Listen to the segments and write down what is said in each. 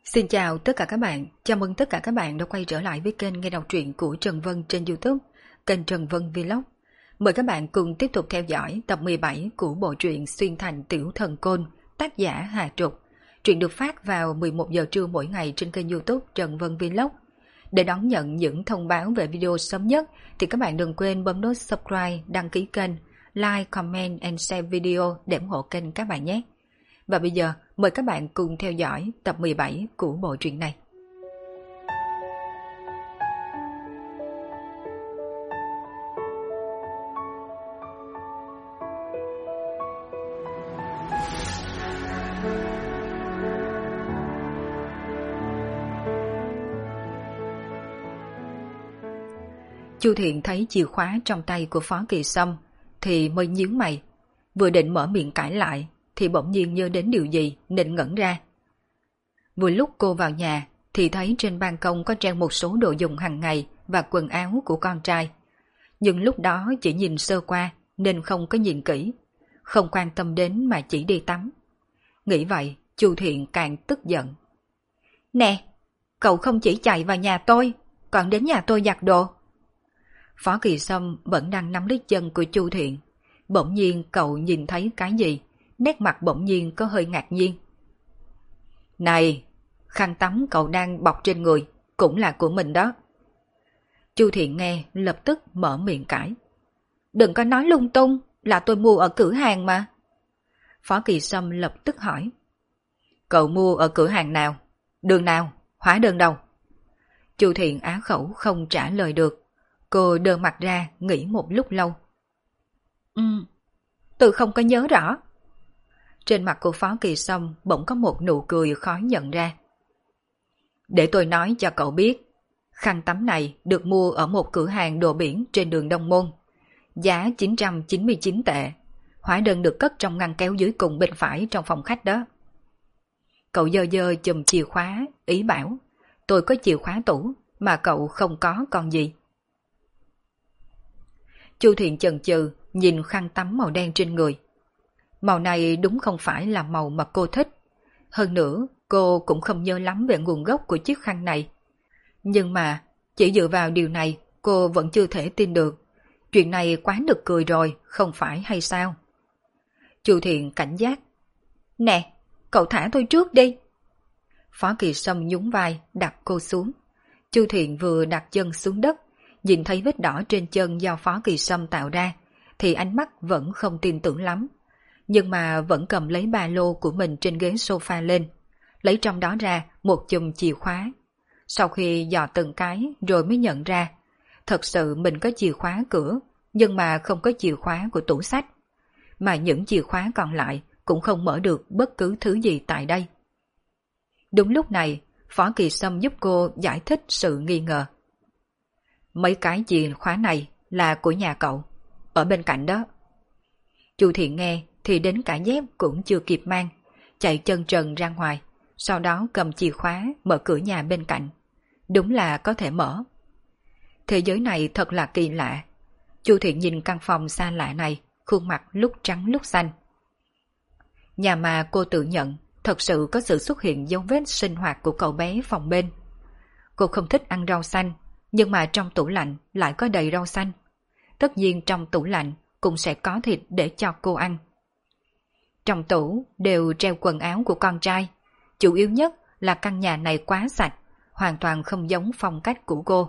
Xin chào tất cả các bạn, chào mừng tất cả các bạn đã quay trở lại với kênh nghe đọc truyện của Trần Vân trên YouTube, kênh Trần Vân Vlog. Mời các bạn cùng tiếp tục theo dõi tập 17 của bộ truyện Xuyên Thành Tiểu Thần Côn, tác giả Hà Trục. Truyện được phát vào 11 giờ trưa mỗi ngày trên kênh YouTube Trần Vân Vlog. Để đón nhận những thông báo về video sớm nhất thì các bạn đừng quên bấm nút subscribe, đăng ký kênh, like, comment and share video để ủng hộ kênh các bạn nhé. Và bây giờ, mời các bạn cùng theo dõi tập 17 của bộ truyện này. Chu Thiện thấy chìa khóa trong tay của Phó Kỳ Sâm thì mới nhíu mày, vừa định mở miệng cãi lại thì bỗng nhiên nhớ đến điều gì nên ngẩn ra. Vừa lúc cô vào nhà thì thấy trên ban công có treo một số đồ dùng hàng ngày và quần áo của con trai. Nhưng lúc đó chỉ nhìn sơ qua nên không có nhìn kỹ, không quan tâm đến mà chỉ đi tắm. Nghĩ vậy, Chu Thiện càng tức giận. Nè, cậu không chỉ chạy vào nhà tôi, còn đến nhà tôi giặt đồ. Phó Kỳ Sâm vẫn đang nắm lấy chân của Chu Thiện. Bỗng nhiên cậu nhìn thấy cái gì? Nét mặt bỗng nhiên có hơi ngạc nhiên. Này, khăn tắm cậu đang bọc trên người, cũng là của mình đó. Chu Thiện nghe lập tức mở miệng cãi. Đừng có nói lung tung, là tôi mua ở cửa hàng mà. Phó Kỳ Sâm lập tức hỏi. Cậu mua ở cửa hàng nào? Đường nào? Hóa đơn đâu? Chu Thiện á khẩu không trả lời được. Cô đơ mặt ra nghĩ một lúc lâu. Tôi không có nhớ rõ. Trên mặt của Phó Kỳ Sâm bỗng có một nụ cười khó nhận ra. Để tôi nói cho cậu biết, khăn tắm này được mua ở một cửa hàng đồ biển trên đường Đông Môn. Giá 999 tệ. Hóa đơn được cất trong ngăn kéo dưới cùng bên phải trong phòng khách đó. Cậu dơ dơ chùm chìa khóa, ý bảo. Tôi có chìa khóa tủ, mà cậu không có còn gì. Chu Thiện chần chừ nhìn khăn tắm màu đen trên người. Màu này đúng không phải là màu mà cô thích. Hơn nữa, cô cũng không nhớ lắm về nguồn gốc của chiếc khăn này. Nhưng mà, chỉ dựa vào điều này, cô vẫn chưa thể tin được. Chuyện này quá nực cười rồi, không phải hay sao? Chu Thiện cảnh giác. Nè, cậu thả tôi trước đi. Phó Kỳ Sâm nhún vai, đặt cô xuống. Chu Thiện vừa đặt chân xuống đất, nhìn thấy vết đỏ trên chân do Phó Kỳ Sâm tạo ra, thì ánh mắt vẫn không tin tưởng lắm. Nhưng mà vẫn cầm lấy ba lô của mình trên ghế sofa lên, lấy trong đó ra một chùm chìa khóa. Sau khi dò từng cái rồi mới nhận ra, thật sự mình có chìa khóa cửa, nhưng mà không có chìa khóa của tủ sách. Mà những chìa khóa còn lại cũng không mở được bất cứ thứ gì tại đây. Đúng lúc này, Phó Kỳ Sâm giúp cô giải thích sự nghi ngờ. Mấy cái chìa khóa này là của nhà cậu, ở bên cạnh đó. Chu Thiện nghe thì đến cả dép cũng chưa kịp mang, chạy chân trần ra ngoài, sau đó cầm chìa khóa mở cửa nhà bên cạnh. Đúng là có thể mở. Thế giới này thật là kỳ lạ. Chu Thiện nhìn căn phòng xa lạ này, khuôn mặt lúc trắng lúc xanh. Nhà mà cô tự nhận thật sự có sự xuất hiện dấu vết sinh hoạt của cậu bé phòng bên. Cô không thích ăn rau xanh, nhưng mà trong tủ lạnh lại có đầy rau xanh. Tất nhiên trong tủ lạnh cũng sẽ có thịt để cho cô ăn. Trong tủ đều treo quần áo của con trai. Chủ yếu nhất là căn nhà này quá sạch, hoàn toàn không giống phong cách của cô.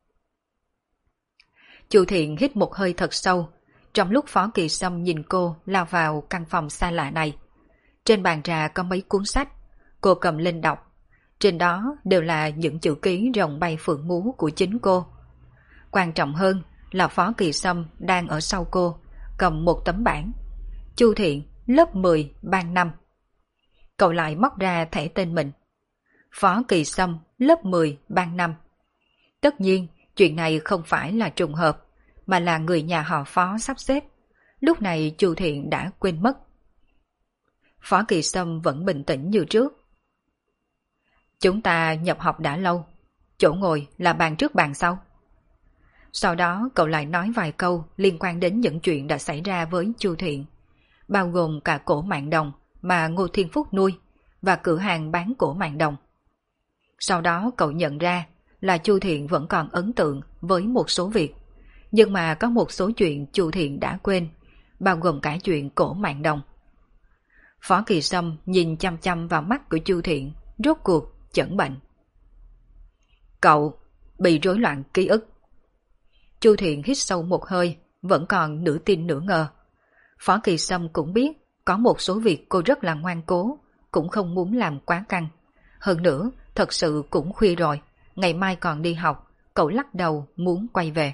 Chu Thiện hít một hơi thật sâu, trong lúc Phó Kỳ Sâm nhìn cô lao vào căn phòng xa lạ này. Trên bàn trà có mấy cuốn sách, cô cầm lên đọc. Trên đó đều là những chữ ký rồng bay phượng múa của chính cô. Quan trọng hơn là Phó Kỳ Sâm đang ở sau cô, cầm một tấm bảng. Chu Thiện, lớp 10, ban 5. Cậu lại móc ra thẻ tên mình. Phó Kỳ Sâm, lớp 10, ban 5. Tất nhiên, chuyện này không phải là trùng hợp, mà là người nhà họ Phó sắp xếp. Lúc này Chu Thiện đã quên mất. Phó Kỳ Sâm vẫn bình tĩnh như trước. Chúng ta nhập học đã lâu, chỗ ngồi là bàn trước bàn sau. Sau đó cậu lại nói vài câu liên quan đến những chuyện đã xảy ra với Chu Thiện, bao gồm cả cổ mạn đồng mà Ngô Thiên Phúc nuôi và cửa hàng bán cổ mạn đồng. Sau đó cậu nhận ra là Chu Thiện vẫn còn ấn tượng với một số việc, nhưng mà có một số chuyện Chu Thiện đã quên, bao gồm cả chuyện cổ Mạn Đồng. Phó Kỳ Sâm nhìn chăm chăm vào mắt của Chu Thiện, rốt cuộc chẩn bệnh. Cậu bị rối loạn ký ức. Chu Thiện hít sâu một hơi, vẫn còn nửa tin nửa ngờ. Phó Kỳ Sâm cũng biết có một số việc cô rất là ngoan cố, cũng không muốn làm quá căng. Hơn nữa, thật sự cũng khuya rồi, ngày mai còn đi học, cậu lắc đầu muốn quay về.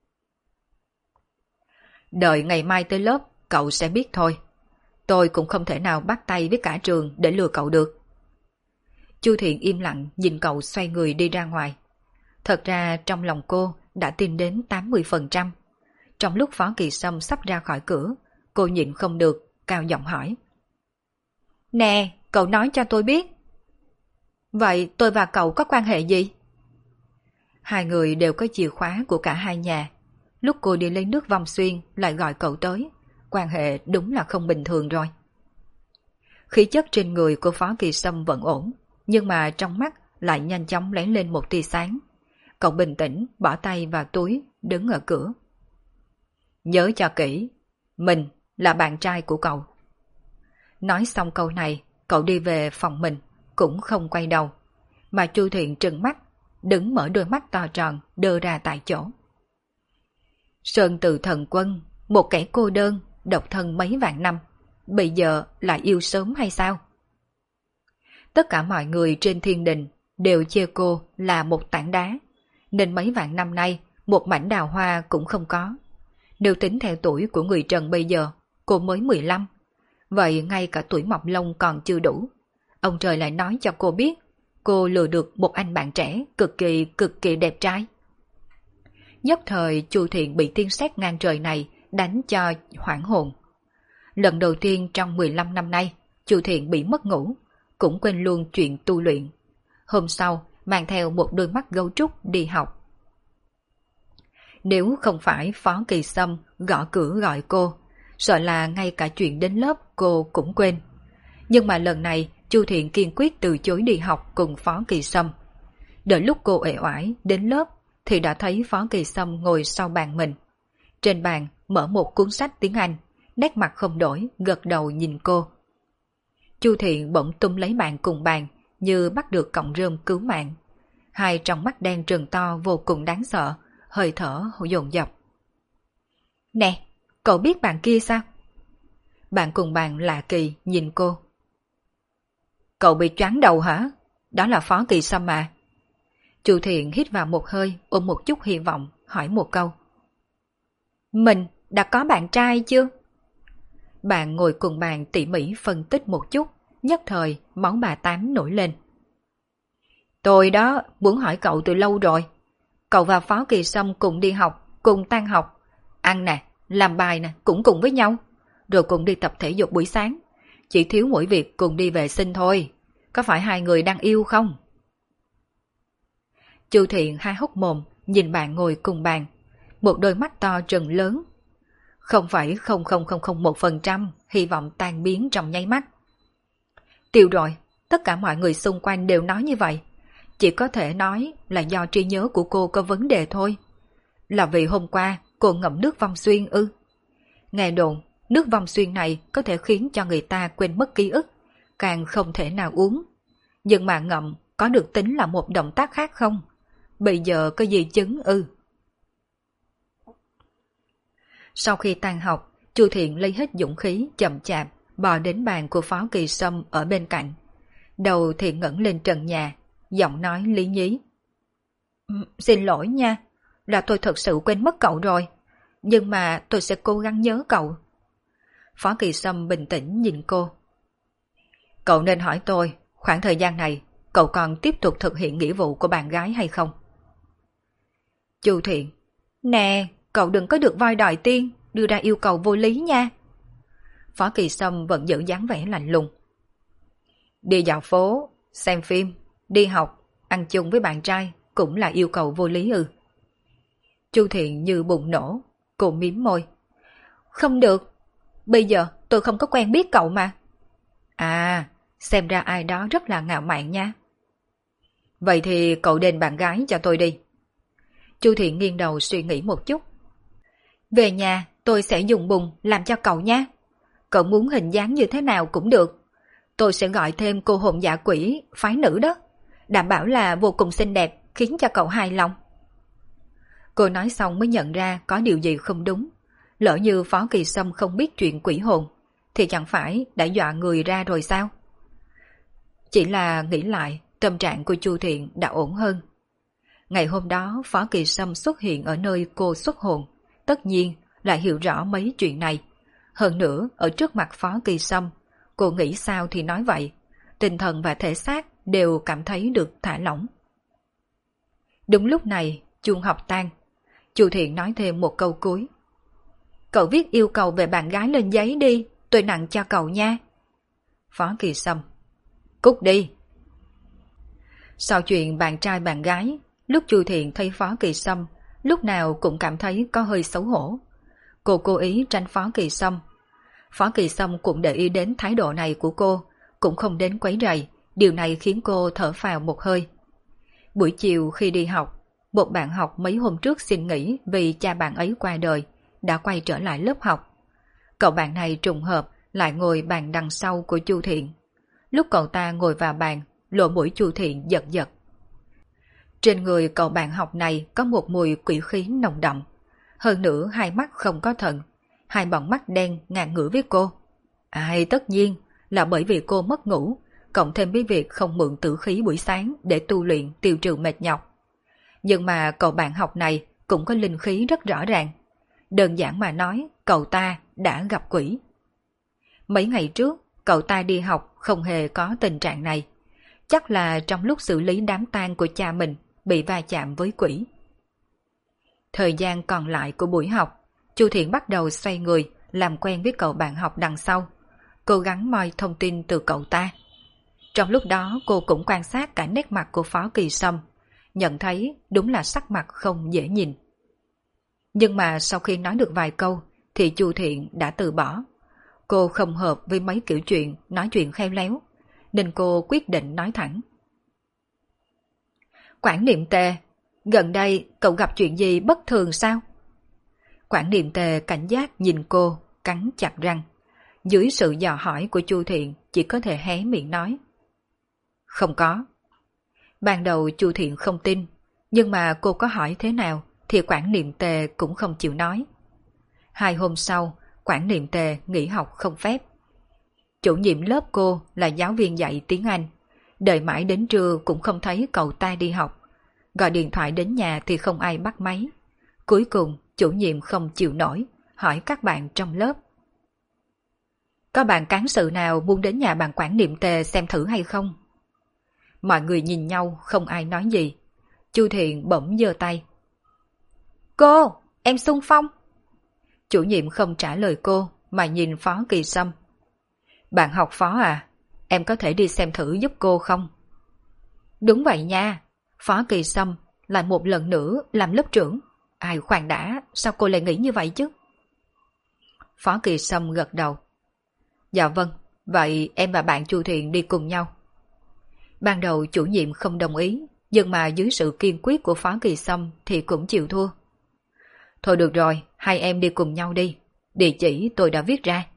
Đợi ngày mai tới lớp, cậu sẽ biết thôi. Tôi cũng không thể nào bắt tay với cả trường để lừa cậu được. Chu Thiện im lặng nhìn cậu xoay người đi ra ngoài. Thật ra trong lòng cô đã tin đến 80%. Trong lúc Phó Kỳ Sâm sắp ra khỏi cửa, cô nhịn không được, cao giọng hỏi. Nè, cậu nói cho tôi biết. Vậy tôi và cậu có quan hệ gì? Hai người đều có chìa khóa của cả hai nhà. Lúc cô đi lấy nước Vong Xuyên lại gọi cậu tới, quan hệ đúng là không bình thường rồi. Khí chất trên người của Phó Kỳ Sâm vẫn ổn, nhưng mà trong mắt lại nhanh chóng lóe lên một tia sáng. Cậu bình tĩnh bỏ tay vào túi, đứng ở cửa. Nhớ cho kỹ, mình là bạn trai của cậu. Nói xong câu này, cậu đi về phòng mình, cũng không quay đầu. Mà Chu Thiện trừng mắt, đứng mở đôi mắt to tròn, đơ ra tại chỗ. Sơn Từ Thần Quân, một kẻ cô đơn, độc thân mấy vạn năm, bây giờ lại yêu sớm hay sao? Tất cả mọi người trên thiên đình đều chê cô là một tảng đá, nên mấy vạn năm nay một mảnh đào hoa cũng không có. Nếu tính theo tuổi của người Trần bây giờ, cô mới 15, vậy ngay cả tuổi mọc lông còn chưa đủ. Ông trời lại nói cho cô biết, cô lừa được một anh bạn trẻ cực kỳ đẹp trai. Nhất thời Chu Thiện bị tiên sét ngang trời này đánh cho hoảng hồn. Lần đầu tiên trong 15 năm nay, Chu Thiện bị mất ngủ, cũng quên luôn chuyện tu luyện. Hôm sau, mang theo một đôi mắt gấu trúc đi học. Nếu không phải Phó Kỳ Sâm gõ cửa gọi cô, sợ là ngay cả chuyện đến lớp cô cũng quên. Nhưng mà lần này, Chu Thiện kiên quyết từ chối đi học cùng Phó Kỳ Sâm. Đợi lúc cô uể oải đến lớp, thì đã thấy Phó Kỳ Sâm ngồi sau bàn mình. Trên bàn mở một cuốn sách tiếng Anh, nét mặt không đổi, gật đầu nhìn cô. Chu Thiện bỗng tung lấy bạn cùng bàn, như bắt được cọng rơm cứu mạng. Hai trong mắt đen trừng to vô cùng đáng sợ, hơi thở dồn dập. Nè, cậu biết bạn kia sao? Bạn cùng bàn lạ kỳ nhìn cô. Cậu bị choáng đầu hả? Đó là Phó Kỳ Sâm mà. Chu Thiện hít vào một hơi, ôm một chút hy vọng, hỏi một câu. Mình đã có bạn trai chưa? Bạn ngồi cùng bàn tỉ mỉ phân tích một chút, nhất thời máu bà Tám nổi lên. Tôi đó muốn hỏi cậu từ lâu rồi. Cậu và Phó Kỳ Sâm cùng đi học, cùng tan học, ăn nè, làm bài nè, cũng cùng với nhau, rồi cùng đi tập thể dục buổi sáng. Chỉ thiếu mỗi việc cùng đi vệ sinh thôi. Có phải hai người đang yêu không? Chu Thiện hai hốc mồm nhìn bạn ngồi cùng bàn, một đôi mắt to trừng lớn. 0,0001% hy vọng tan biến trong nháy mắt. Tiêu rồi, tất cả mọi người xung quanh đều nói như vậy. Chỉ có thể nói là do trí nhớ của cô có vấn đề thôi. Là vì hôm qua cô ngậm nước Vong Xuyên ư? Nghe đồn, nước Vong Xuyên này có thể khiến cho người ta quên mất ký ức, càng không thể nào uống. Nhưng mà ngậm có được tính là một động tác khác không? Bây giờ có gì chứng ư? Sau khi tan học, Chu Thiện lấy hết dũng khí chậm chạp bò đến bàn của Phó Kỳ Sâm ở bên cạnh. Đầu thì ngẩng lên trần nhà, giọng nói lý nhí. Xin lỗi nha, là tôi thật sự quên mất cậu rồi, nhưng mà tôi sẽ cố gắng nhớ cậu. Phó Kỳ Sâm bình tĩnh nhìn cô. Cậu nên hỏi tôi, khoảng thời gian này, cậu còn tiếp tục thực hiện nghĩa vụ của bạn gái hay không? Chu Thiện, nè, cậu đừng có được voi đòi tiên, đưa ra yêu cầu vô lý nha. Phó Kỳ Sâm vẫn giữ dáng vẻ lạnh lùng. Đi dạo phố, xem phim, đi học, ăn chung với bạn trai cũng là yêu cầu vô lý ư? Chu Thiện như bùng nổ, cô mím môi. Không được, bây giờ tôi không có quen biết cậu mà. À, xem ra ai đó rất là ngạo mạn nha. Vậy thì cậu đền bạn gái cho tôi đi. Chu Thiện nghiêng đầu suy nghĩ một chút. Về nhà tôi sẽ dùng bùn làm cho cậu nha. Cậu muốn hình dáng như thế nào cũng được. Tôi sẽ gọi thêm cô hồn dạ quỷ phái nữ đó. Đảm bảo là vô cùng xinh đẹp, khiến cho cậu hài lòng. Cô nói xong mới nhận ra có điều gì không đúng. Lỡ như Phó Kỳ Sâm không biết chuyện quỷ hồn, thì chẳng phải đã dọa người ra rồi sao? Chỉ là nghĩ lại, tâm trạng của Chu Thiện đã ổn hơn. Ngày hôm đó Phó Kỳ Sâm xuất hiện ở nơi cô xuất hồn, tất nhiên là hiểu rõ mấy chuyện này. Hơn nữa, ở trước mặt Phó Kỳ Sâm, cô nghĩ sao thì nói vậy, tinh thần và thể xác đều cảm thấy được thả lỏng. Đúng lúc này, chuông học tan. Chu Thiện nói thêm một câu cuối. Cậu viết yêu cầu về bạn gái lên giấy đi, tôi nặng cho cậu nha. Phó Kỳ Sâm. Cút đi. Sau chuyện bạn trai bạn gái, lúc Chu Thiện thấy Phó Kỳ Sâm, lúc nào cũng cảm thấy có hơi xấu hổ. Cô cố ý tránh Phó Kỳ Sâm. Phó Kỳ Sâm cũng để ý đến thái độ này của cô, cũng không đến quấy rầy, điều này khiến cô thở phào một hơi. Buổi chiều khi đi học, một bạn học mấy hôm trước xin nghỉ vì cha bạn ấy qua đời, đã quay trở lại lớp học. Cậu bạn này trùng hợp lại ngồi bàn đằng sau của Chu Thiện. Lúc cậu ta ngồi vào bàn, lỗ mũi Chu Thiện giật giật. Trên người cậu bạn học này có một mùi quỷ khí nồng đậm. Hơn nữa hai mắt không có thần, hai bọng mắt đen ngàn ngửa với cô. Tất nhiên là bởi vì cô mất ngủ, cộng thêm với việc không mượn tử khí buổi sáng để tu luyện tiêu trừ mệt nhọc. Nhưng mà cậu bạn học này cũng có linh khí rất rõ ràng. Đơn giản mà nói, cậu ta đã gặp quỷ. Mấy ngày trước, cậu ta đi học không hề có tình trạng này. Chắc là trong lúc xử lý đám tang của cha mình bị va chạm với quỷ. Thời gian còn lại của buổi học, Chu Thiện bắt đầu xoay người làm quen với cậu bạn học đằng sau, cố gắng moi thông tin từ cậu ta. Trong lúc đó cô cũng quan sát cả nét mặt của Phó Kỳ Sâm, nhận thấy đúng là sắc mặt không dễ nhìn. Nhưng mà sau khi nói được vài câu thì Chu Thiện đã từ bỏ. Cô không hợp với mấy kiểu chuyện nói chuyện khéo léo, nên cô quyết định nói thẳng. Quản Niệm Tề, gần đây cậu gặp chuyện gì bất thường sao? Quản Niệm Tề cảnh giác nhìn cô, cắn chặt răng. Dưới sự dò hỏi của Chu Thiện chỉ có thể hé miệng nói. Không có. Ban đầu Chu Thiện không tin, nhưng mà cô có hỏi thế nào thì Quản Niệm Tề cũng không chịu nói. 2 hôm sau, Quản Niệm Tề nghỉ học không phép. Chủ nhiệm lớp cô là giáo viên dạy tiếng Anh. Đợi mãi đến trưa cũng không thấy cậu ta đi học. Gọi điện thoại đến nhà thì không ai bắt máy. Cuối cùng chủ nhiệm không chịu nổi, hỏi các bạn trong lớp. Có bạn cán sự nào muốn đến nhà bạn Quản Niệm Tề xem thử hay không? Mọi người nhìn nhau không ai nói gì. Chu Thiện bỗng giơ tay. Cô, em xung phong. Chủ nhiệm không trả lời cô mà nhìn Phó Kỳ Sâm. Bạn học Phó à, em có thể đi xem thử giúp cô không? Đúng vậy nha. Phó Kỳ Sâm lại một lần nữa làm lớp trưởng. Ai khoan đã, sao cô lại nghĩ như vậy chứ? Phó Kỳ Sâm gật đầu. Dạ vâng, vậy em và bạn Chu Thiện đi cùng nhau. Ban đầu chủ nhiệm không đồng ý, nhưng mà dưới sự kiên quyết của Phó Kỳ Sâm thì cũng chịu thua. Thôi được rồi, hai em đi cùng nhau đi. Địa chỉ tôi đã viết ra.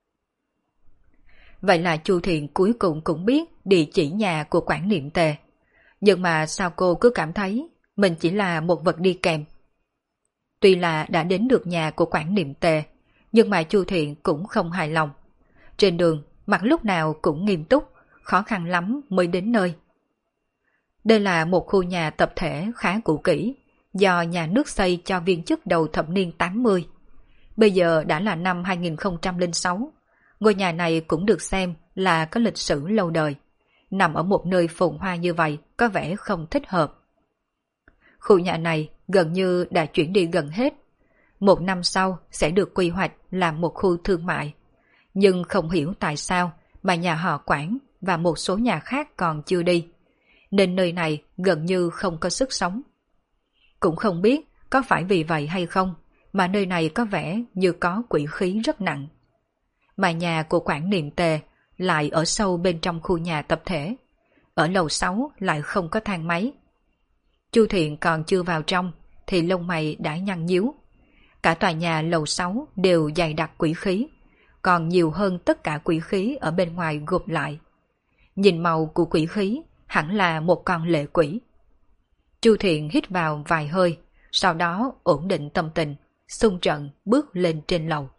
Vậy là Chu Thiện cuối cùng cũng biết địa chỉ nhà của Quản Niệm Tề. Nhưng mà sao cô cứ cảm thấy mình chỉ là một vật đi kèm. Tuy là đã đến được nhà của Quản Niệm Tề, nhưng mà Chu Thiện cũng không hài lòng. Trên đường, mặt lúc nào cũng nghiêm túc, khó khăn lắm mới đến nơi. Đây là một khu nhà tập thể khá cũ kỹ, do nhà nước xây cho viên chức đầu thập niên 80. Bây giờ đã là năm 2006, ngôi nhà này cũng được xem là có lịch sử lâu đời. Nằm ở một nơi phồn hoa như vậy có vẻ không thích hợp. Khu nhà này gần như đã chuyển đi gần hết. 1 năm sau sẽ được quy hoạch làm một khu thương mại. Nhưng không hiểu tại sao mà nhà họ Quản và một số nhà khác còn chưa đi, nên nơi này gần như không có sức sống. Cũng không biết có phải vì vậy hay không mà nơi này có vẻ như có quỷ khí rất nặng. Mà nhà của Quản Niệm Tề lại ở sâu bên trong khu nhà tập thể. ở lầu 6 lại không có thang máy. Chu Thiện còn chưa vào trong thì lông mày đã nhăn nhíu. Cả tòa nhà lầu 6 đều dày đặc quỷ khí, còn nhiều hơn tất cả quỷ khí ở bên ngoài gộp lại. Nhìn màu của quỷ khí hẳn là một con lệ quỷ. Chu Thiện hít vào vài hơi, sau đó ổn định tâm tình, xung trận bước lên trên lầu.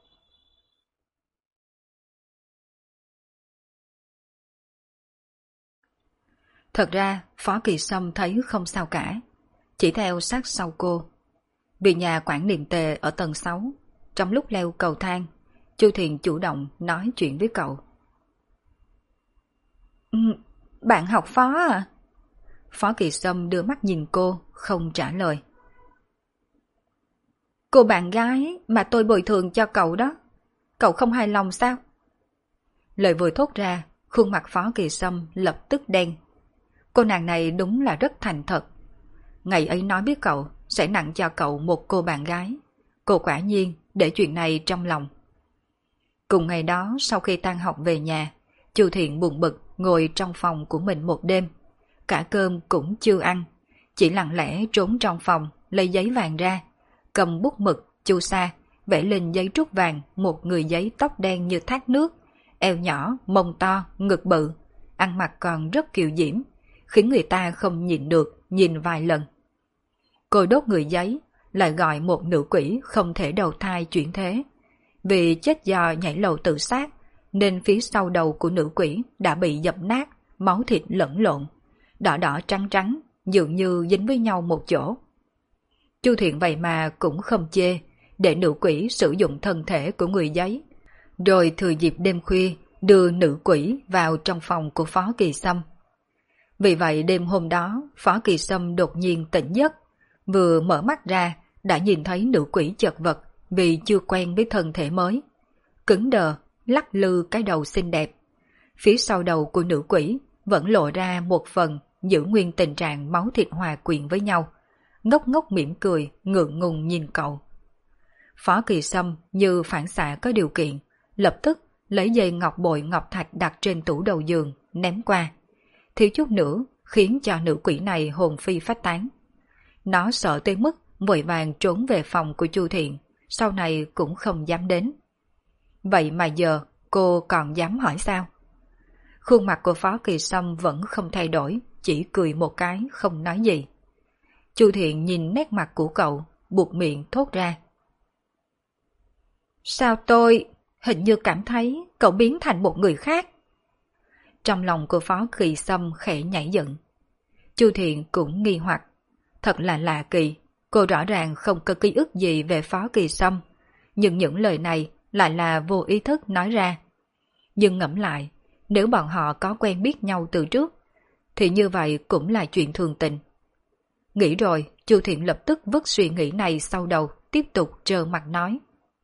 Thật ra Phó Kỳ Sâm thấy không sao cả, chỉ theo sát sau cô. Vì nhà quản niệm tề ở tầng 6, trong lúc leo cầu thang, Chu Thiện chủ động nói chuyện với cậu. Bạn học Phó à? Phó Kỳ Sâm đưa mắt nhìn cô, không trả lời. Cô bạn gái mà tôi bồi thường cho cậu đó, cậu không hài lòng sao? Lời vừa thốt ra, khuôn mặt Phó Kỳ Sâm lập tức đen. Cô nàng này đúng là rất thành thật. Ngày ấy nói với cậu sẽ nặng cho cậu một cô bạn gái. Cô quả nhiên để chuyện này trong lòng. Cùng ngày đó sau khi tan học về nhà, Chu Thiện buồn bực ngồi trong phòng của mình một đêm. Cả cơm cũng chưa ăn, chỉ lặng lẽ trốn trong phòng lấy giấy vàng ra, cầm bút mực, chu sa, vẽ lên giấy trúc vàng một người giấy tóc đen như thác nước, eo nhỏ, mông to, ngực bự, ăn mặc còn rất kiều diễm, khiến người ta không nhịn được nhìn vài lần. Cô đốt người giấy, lại gọi một nữ quỷ không thể đầu thai chuyển thế. Vì chết do nhảy lầu tự sát, nên phía sau đầu của nữ quỷ đã bị dập nát, máu thịt lẫn lộn, đỏ đỏ trắng trắng, dường như dính với nhau một chỗ. Chu Thiện vậy mà cũng không chê, để nữ quỷ sử dụng thân thể của người giấy, rồi thừa dịp đêm khuya đưa nữ quỷ vào trong phòng của Phó Kỳ Sâm. Vì vậy đêm hôm đó, Phó Kỳ Sâm đột nhiên tỉnh giấc, vừa mở mắt ra đã nhìn thấy nữ quỷ chật vật vì chưa quen với thân thể mới. Cứng đờ, lắc lư cái đầu xinh đẹp. Phía sau đầu của nữ quỷ vẫn lộ ra một phần giữ nguyên tình trạng máu thịt hòa quyện với nhau. Ngốc ngốc mỉm cười, ngượng ngùng nhìn cậu. Phó Kỳ Sâm như phản xạ có điều kiện, lập tức lấy dây ngọc bội ngọc thạch đặt trên tủ đầu giường, ném qua. Thiếu chút nữa khiến cho nữ quỷ này hồn phi phách tán. Nó sợ tới mức vội vàng trốn về phòng của Chu Thiện, sau này cũng không dám đến. Vậy mà giờ cô còn dám hỏi sao? Khuôn mặt của Phó Kỳ Sâm vẫn không thay đổi, chỉ cười một cái không nói gì. Chu Thiện nhìn nét mặt của cậu, buột miệng thốt ra. Sao tôi hình như cảm thấy cậu biến thành một người khác? Trong lòng của Phó Kỳ Sâm khẽ nhảy dựng. Chu Thiện cũng nghi hoặc. Thật là lạ kỳ, cô rõ ràng không có ký ức gì về Phó Kỳ Sâm, nhưng những lời này lại là vô ý thức nói ra. Nhưng ngẫm lại, nếu bọn họ có quen biết nhau từ trước, thì như vậy cũng là chuyện thường tình. Nghĩ rồi, Chu Thiện lập tức vứt suy nghĩ này sau đầu, tiếp tục trơ mặt nói.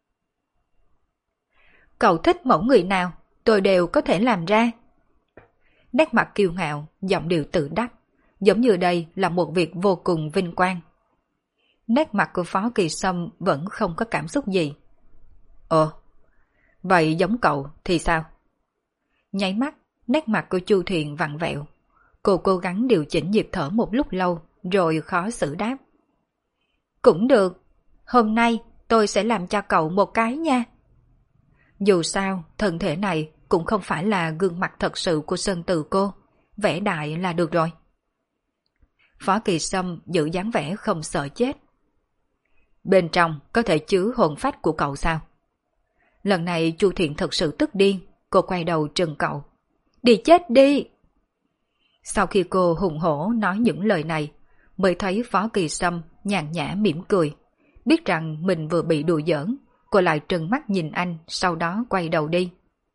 Cậu thích mẫu người nào, tôi đều có thể làm ra. Nét mặt kiêu ngạo, giọng điệu tự đắc, giống như đây là một việc vô cùng vinh quang. Nét mặt của Phó Kỳ Sâm vẫn không có cảm xúc gì. Vậy giống cậu thì sao? Nháy mắt, nét mặt của Chu Thiện vặn vẹo. Cô cố gắng điều chỉnh nhịp thở một lúc lâu, rồi khó xử đáp. Cũng được, hôm nay tôi sẽ làm cho cậu một cái nha. Dù sao, thân thể này cũng không phải là gương mặt thật sự của Sơn Từ cô, vẽ đại là được rồi. Phó Kỳ Sâm giữ dáng vẻ không sợ chết. Bên trong có thể chứa hồn phách của cậu sao? Lần này Chu Thiện thật sự tức điên, cô quay đầu trừng cậu. Đi chết đi! Sau khi cô hùng hổ nói những lời này, mới thấy Phó Kỳ Sâm nhàn nhã mỉm cười. Biết rằng mình vừa bị đùa giỡn, cô lại trừng mắt nhìn anh, sau đó quay đầu đi.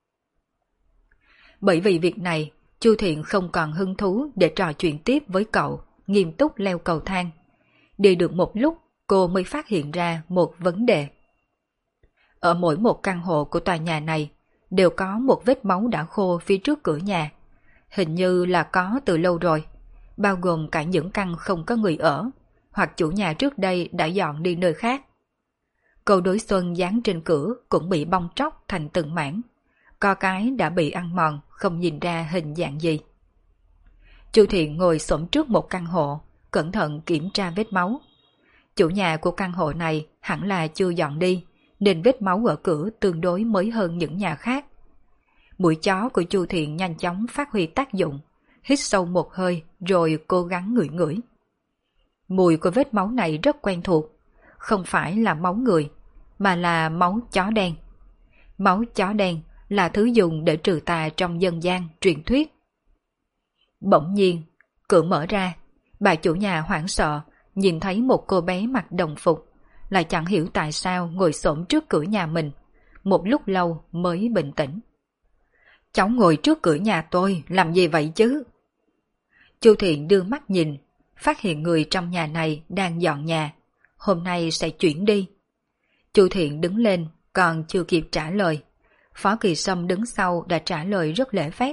Bởi vì việc này, Chu Thiện không còn hứng thú để trò chuyện tiếp với cậu, nghiêm túc leo cầu thang. Đi được một lúc, cô mới phát hiện ra một vấn đề. Ở mỗi một căn hộ của tòa nhà này, đều có một vết máu đã khô phía trước cửa nhà. Hình như là có từ lâu rồi, bao gồm cả những căn không có người ở, hoặc chủ nhà trước đây đã dọn đi nơi khác. Câu đối xuân dán trên cửa cũng bị bong tróc thành từng mảng, có cái đã bị ăn mòn, không nhìn ra hình dạng gì. Chu Thiện ngồi xổm trước một căn hộ, cẩn thận kiểm tra vết máu. Chủ nhà của căn hộ này hẳn là chưa dọn đi, nên vết máu ở cửa tương đối mới hơn những nhà khác. Mũi chó của Chu Thiện nhanh chóng phát huy tác dụng, hít sâu một hơi rồi cố gắng ngửi ngửi. Mùi của vết máu này rất quen thuộc, không phải là máu người, mà là máu chó đen. Máu chó đen là thứ dùng để trừ tà trong dân gian truyền thuyết. Bỗng nhiên, cửa mở ra, bà chủ nhà hoảng sợ, nhìn thấy một cô bé mặc đồng phục, lại chẳng hiểu tại sao ngồi xổm trước cửa nhà mình, một lúc lâu mới bình tĩnh. Cháu ngồi trước cửa nhà tôi, làm gì vậy chứ? Chu Thiện đưa mắt nhìn, phát hiện người trong nhà này đang dọn nhà, hôm nay sẽ chuyển đi. Chu Thiện đứng lên, còn chưa kịp trả lời. Phó Kỳ Sâm đứng sau đã trả lời rất lễ phép.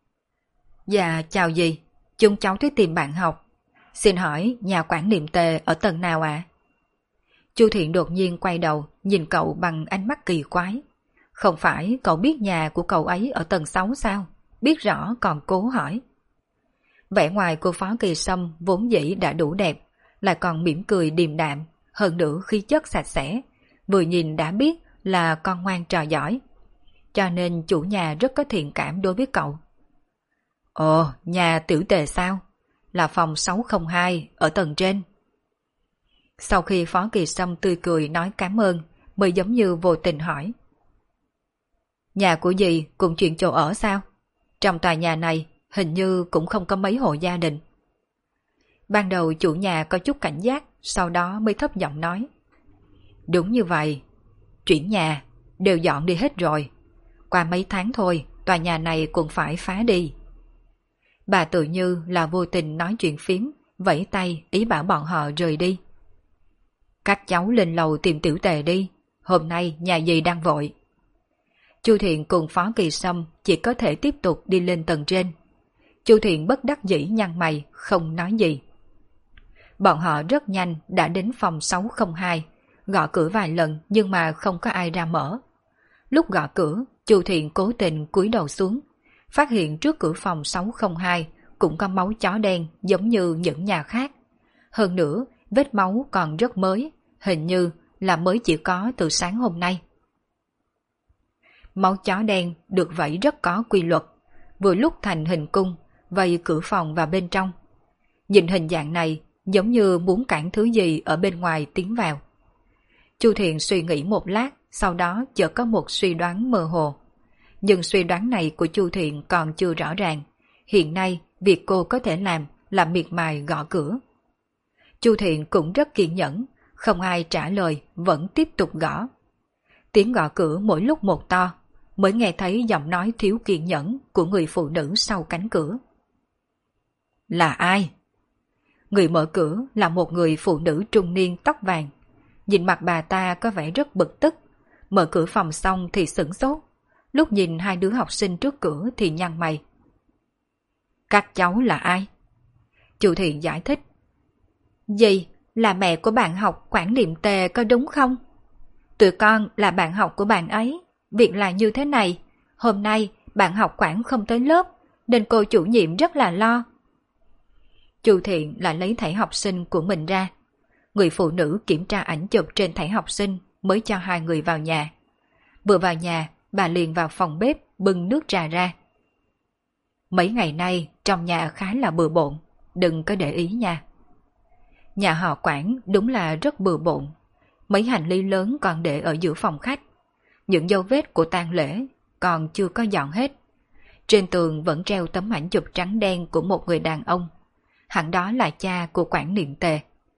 Dạ, chào dì, chúng cháu tới tìm bạn học. Xin hỏi nhà quản niệm Tề ở tầng nào ạ? Chu Thiện đột nhiên quay đầu, nhìn cậu bằng ánh mắt kỳ quái. Không phải cậu biết nhà của cậu ấy ở tầng 6 sao? Biết rõ còn cố hỏi. Vẻ ngoài của Phó Kỳ Sâm vốn dĩ đã đủ đẹp, lại còn mỉm cười điềm đạm, hơn nữa khí chất sạch sẽ, vừa nhìn đã biết là con ngoan trò giỏi. Cho nên chủ nhà rất có thiện cảm đối với cậu. Ồ, nhà Tiểu Tề sao? Là phòng 602 ở tầng trên. Sau khi Phó Kỳ Sâm tươi cười nói cảm ơn, mới giống như vô tình hỏi. Nhà của dì cũng chuyển chỗ ở sao? Trong tòa nhà này hình như cũng không có mấy hộ gia đình. Ban đầu chủ nhà có chút cảnh giác, sau đó mới thấp giọng nói. Đúng như vậy, chuyển nhà, đều dọn đi hết rồi. Qua mấy tháng thôi, tòa nhà này cũng phải phá đi. Bà tự như là vô tình nói chuyện phiếm, vẫy tay ý bảo bọn họ rời đi. Các cháu lên lầu tìm Tiểu Tề đi, hôm nay nhà dì đang vội. Chu Thiện cùng Phó Kỳ Sâm chỉ có thể tiếp tục đi lên tầng trên. Chu Thiện bất đắc dĩ nhăn mày, không nói gì. Bọn họ rất nhanh đã đến phòng 602, gõ cửa vài lần nhưng mà không có ai ra mở. Lúc gõ cửa, Chu Thiện cố tình cúi đầu xuống, phát hiện trước cửa phòng 602 cũng có máu chó đen giống như những nhà khác. Hơn nữa, vết máu còn rất mới, hình như là mới chỉ có từ sáng hôm nay. Máu chó đen được vẩy rất có quy luật, vừa lúc thành hình cung, vây cửa phòng vào bên trong. Nhìn hình dạng này giống như muốn cản thứ gì ở bên ngoài tiến vào. Chu Thiện suy nghĩ một lát, sau đó chợt có một suy đoán mơ hồ. Nhưng suy đoán này của Chu Thiện còn chưa rõ ràng. Hiện nay, việc cô có thể làm là miệt mài gõ cửa. Chu Thiện cũng rất kiên nhẫn, không ai trả lời, vẫn tiếp tục gõ. Tiếng gõ cửa mỗi lúc một to, mới nghe thấy giọng nói thiếu kiên nhẫn của người phụ nữ sau cánh cửa. Là ai? Người mở cửa là một người phụ nữ trung niên tóc vàng. Nhìn mặt bà ta có vẻ rất bực tức. Mở cửa phòng xong thì sửng sốt. Lúc nhìn hai đứa học sinh trước cửa thì nhăn mày. Các cháu là ai? Chu Thiện giải thích. Dì là mẹ của bạn học Quản Niệm Tề có đúng không? Tụi con là bạn học của bạn ấy. Việc là như thế này. Hôm nay bạn học Quản không tới lớp, nên cô chủ nhiệm rất là lo. Chu Thiện lại lấy thẻ học sinh của mình ra. Người phụ nữ kiểm tra ảnh chụp trên thẻ học sinh mới cho hai người vào nhà. Vừa vào nhà, bà liền vào phòng bếp bưng nước trà ra. Mấy ngày nay trong nhà khá là bừa bộn, đừng có để ý nha. Nhà họ Quản đúng là rất bừa bộn. Mấy hành lý lớn còn để ở giữa phòng khách. Những dấu vết của tang lễ còn chưa có dọn hết. Trên tường vẫn treo tấm ảnh chụp trắng đen của một người đàn ông. Hẳn đó là cha của Quản Niệm Tề.